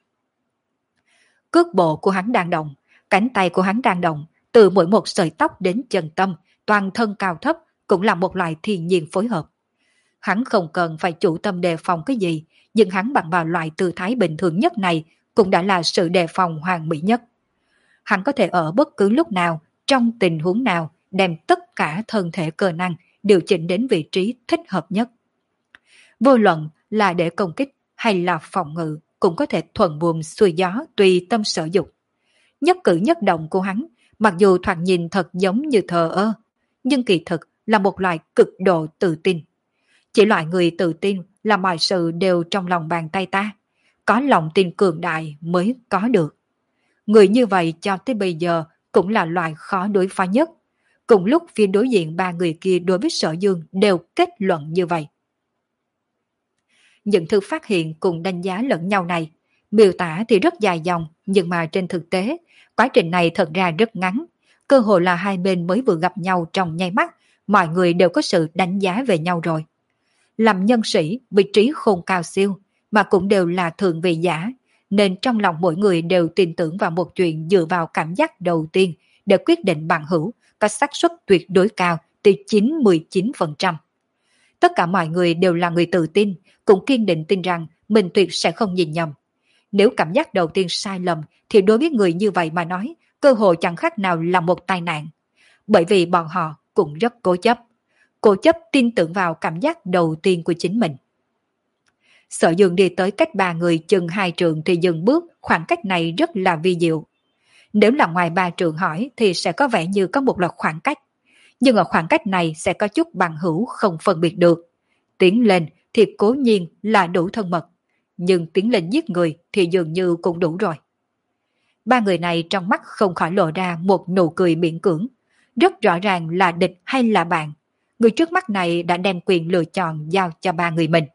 Cước bộ của hắn đang động, cánh tay của hắn đang động, từ mỗi một sợi tóc đến chân tâm, toàn thân cao thấp cũng là một loại thiên nhiên phối hợp. Hắn không cần phải chủ tâm đề phòng cái gì, nhưng hắn bằng vào loại tư thái bình thường nhất này cũng đã là sự đề phòng hoàn mỹ nhất. Hắn có thể ở bất cứ lúc nào, trong tình huống nào, đem tất cả thân thể cơ năng điều chỉnh đến vị trí thích hợp nhất. Vô luận là để công kích hay là phòng ngự cũng có thể thuận buồm xuôi gió tùy tâm sở dục. Nhất cử nhất động của hắn, mặc dù thoạt nhìn thật giống như thờ ơ, nhưng kỳ thực là một loại cực độ tự tin. Chỉ loại người tự tin là mọi sự đều trong lòng bàn tay ta, có lòng tin cường đại mới có được. Người như vậy cho tới bây giờ cũng là loại khó đối phó nhất. Cùng lúc phía đối diện ba người kia đối với Sở Dương đều kết luận như vậy. Những thứ phát hiện cùng đánh giá lẫn nhau này, miêu tả thì rất dài dòng, nhưng mà trên thực tế, quá trình này thật ra rất ngắn. Cơ hội là hai bên mới vừa gặp nhau trong nháy mắt, mọi người đều có sự đánh giá về nhau rồi. Làm nhân sĩ, vị trí khôn cao siêu, mà cũng đều là thượng vị giả, nên trong lòng mỗi người đều tin tưởng vào một chuyện dựa vào cảm giác đầu tiên để quyết định bằng hữu, có xác suất tuyệt đối cao từ chín mươi chín phần trăm. Tất cả mọi người đều là người tự tin, cũng kiên định tin rằng mình tuyệt sẽ không nhìn nhầm. Nếu cảm giác đầu tiên sai lầm thì đối với người như vậy mà nói, cơ hội chẳng khác nào là một tai nạn. Bởi vì bọn họ cũng rất cố chấp. Cố chấp tin tưởng vào cảm giác đầu tiên của chính mình. Sở Dương đi tới cách ba người chừng hai trượng thì dừng bước, khoảng cách này rất là vi diệu. Nếu là ngoài ba trượng hỏi thì sẽ có vẻ như có một loạt khoảng cách. Nhưng ở khoảng cách này sẽ có chút bằng hữu không phân biệt được. Tiến lên thì cố nhiên là đủ thân mật, nhưng tiến lên giết người thì dường như cũng đủ rồi. Ba người này trong mắt không khỏi lộ ra một nụ cười miễn cưỡng. Rất rõ ràng là địch hay là bạn. Người trước mắt này đã đem quyền lựa chọn giao cho ba người mình.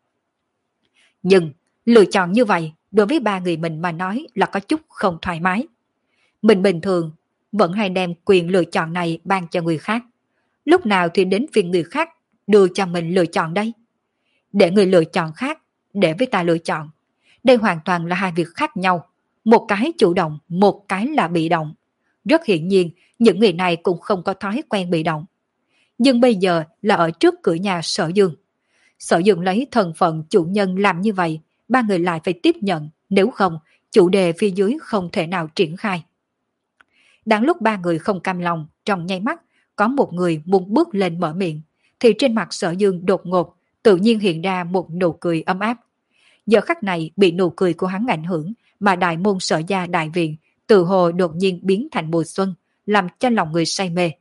Nhưng lựa chọn như vậy đối với ba người mình mà nói là có chút không thoải mái. Mình bình thường vẫn hay đem quyền lựa chọn này ban cho người khác. Lúc nào thì đến phiên người khác đưa cho mình lựa chọn đây? Để người lựa chọn khác, để với ta lựa chọn. Đây hoàn toàn là hai việc khác nhau. Một cái chủ động, một cái là bị động. Rất hiển nhiên, những người này cũng không có thói quen bị động. Nhưng bây giờ là ở trước cửa nhà Sở Dương. Sở Dương lấy thân phận chủ nhân làm như vậy, ba người lại phải tiếp nhận, nếu không, chủ đề phía dưới không thể nào triển khai. Đáng lúc ba người không cam lòng, trong nháy mắt, có một người muốn bước lên mở miệng, thì trên mặt Sở Dương đột ngột, tự nhiên hiện ra một nụ cười ấm áp. Giờ khắc này bị nụ cười của hắn ảnh hưởng mà đại môn Sở gia đại viện từ hồ đột nhiên biến thành mùa xuân, làm cho lòng người say mê.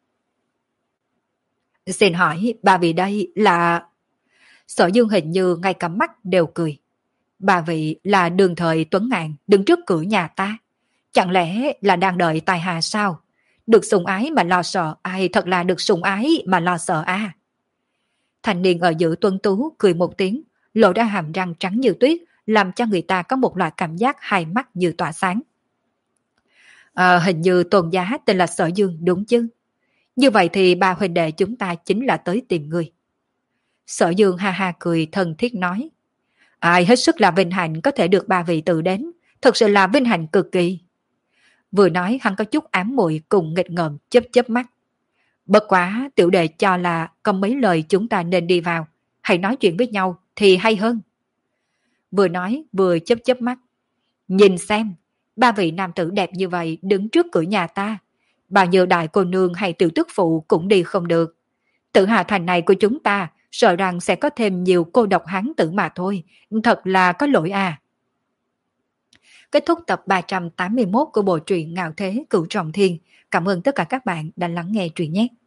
Xin hỏi bà vị đây là... Sở Dương hình như ngay cả mắt đều cười. Bà vị là Đường Thời Tuấn Ngạn đứng trước cửa nhà ta. Chẳng lẽ là đang đợi tài hạ sao? Được sủng ái mà lo sợ, ai thật là được sủng ái mà lo sợ à? Thành niên ở giữa tuân tú cười một tiếng, lộ ra hàm răng trắng như tuyết, làm cho người ta có một loại cảm giác hai mắt như tỏa sáng. À, hình như tôn giá tên là Sở Dương đúng chứ? Như vậy thì ba huynh đệ chúng ta chính là tới tìm người. Sở Dương ha ha cười thân thiết nói. Ai hết sức là vinh hạnh có thể được ba vị tự đến, thật sự là vinh hạnh cực kỳ. Vừa nói hắn có chút ám muội cùng nghịch ngợm chớp chớp mắt. Bất quá tiểu đệ cho là có mấy lời chúng ta nên đi vào, hãy nói chuyện với nhau thì hay hơn. Vừa nói vừa chớp chớp mắt. Nhìn xem, ba vị nam tử đẹp như vậy đứng trước cửa nhà ta. Bao nhiêu đại cô nương hay tiểu tức phụ cũng đi không được. Tử Hà Thành này của chúng ta sợ rằng sẽ có thêm nhiều cô độc hán tử mà thôi. Thật là có lỗi à. Kết thúc tập ba trăm tám mươi mốt của bộ truyện Ngạo Thế Cửu Trọng Thiên. Cảm ơn tất cả các bạn đã lắng nghe truyện nhé.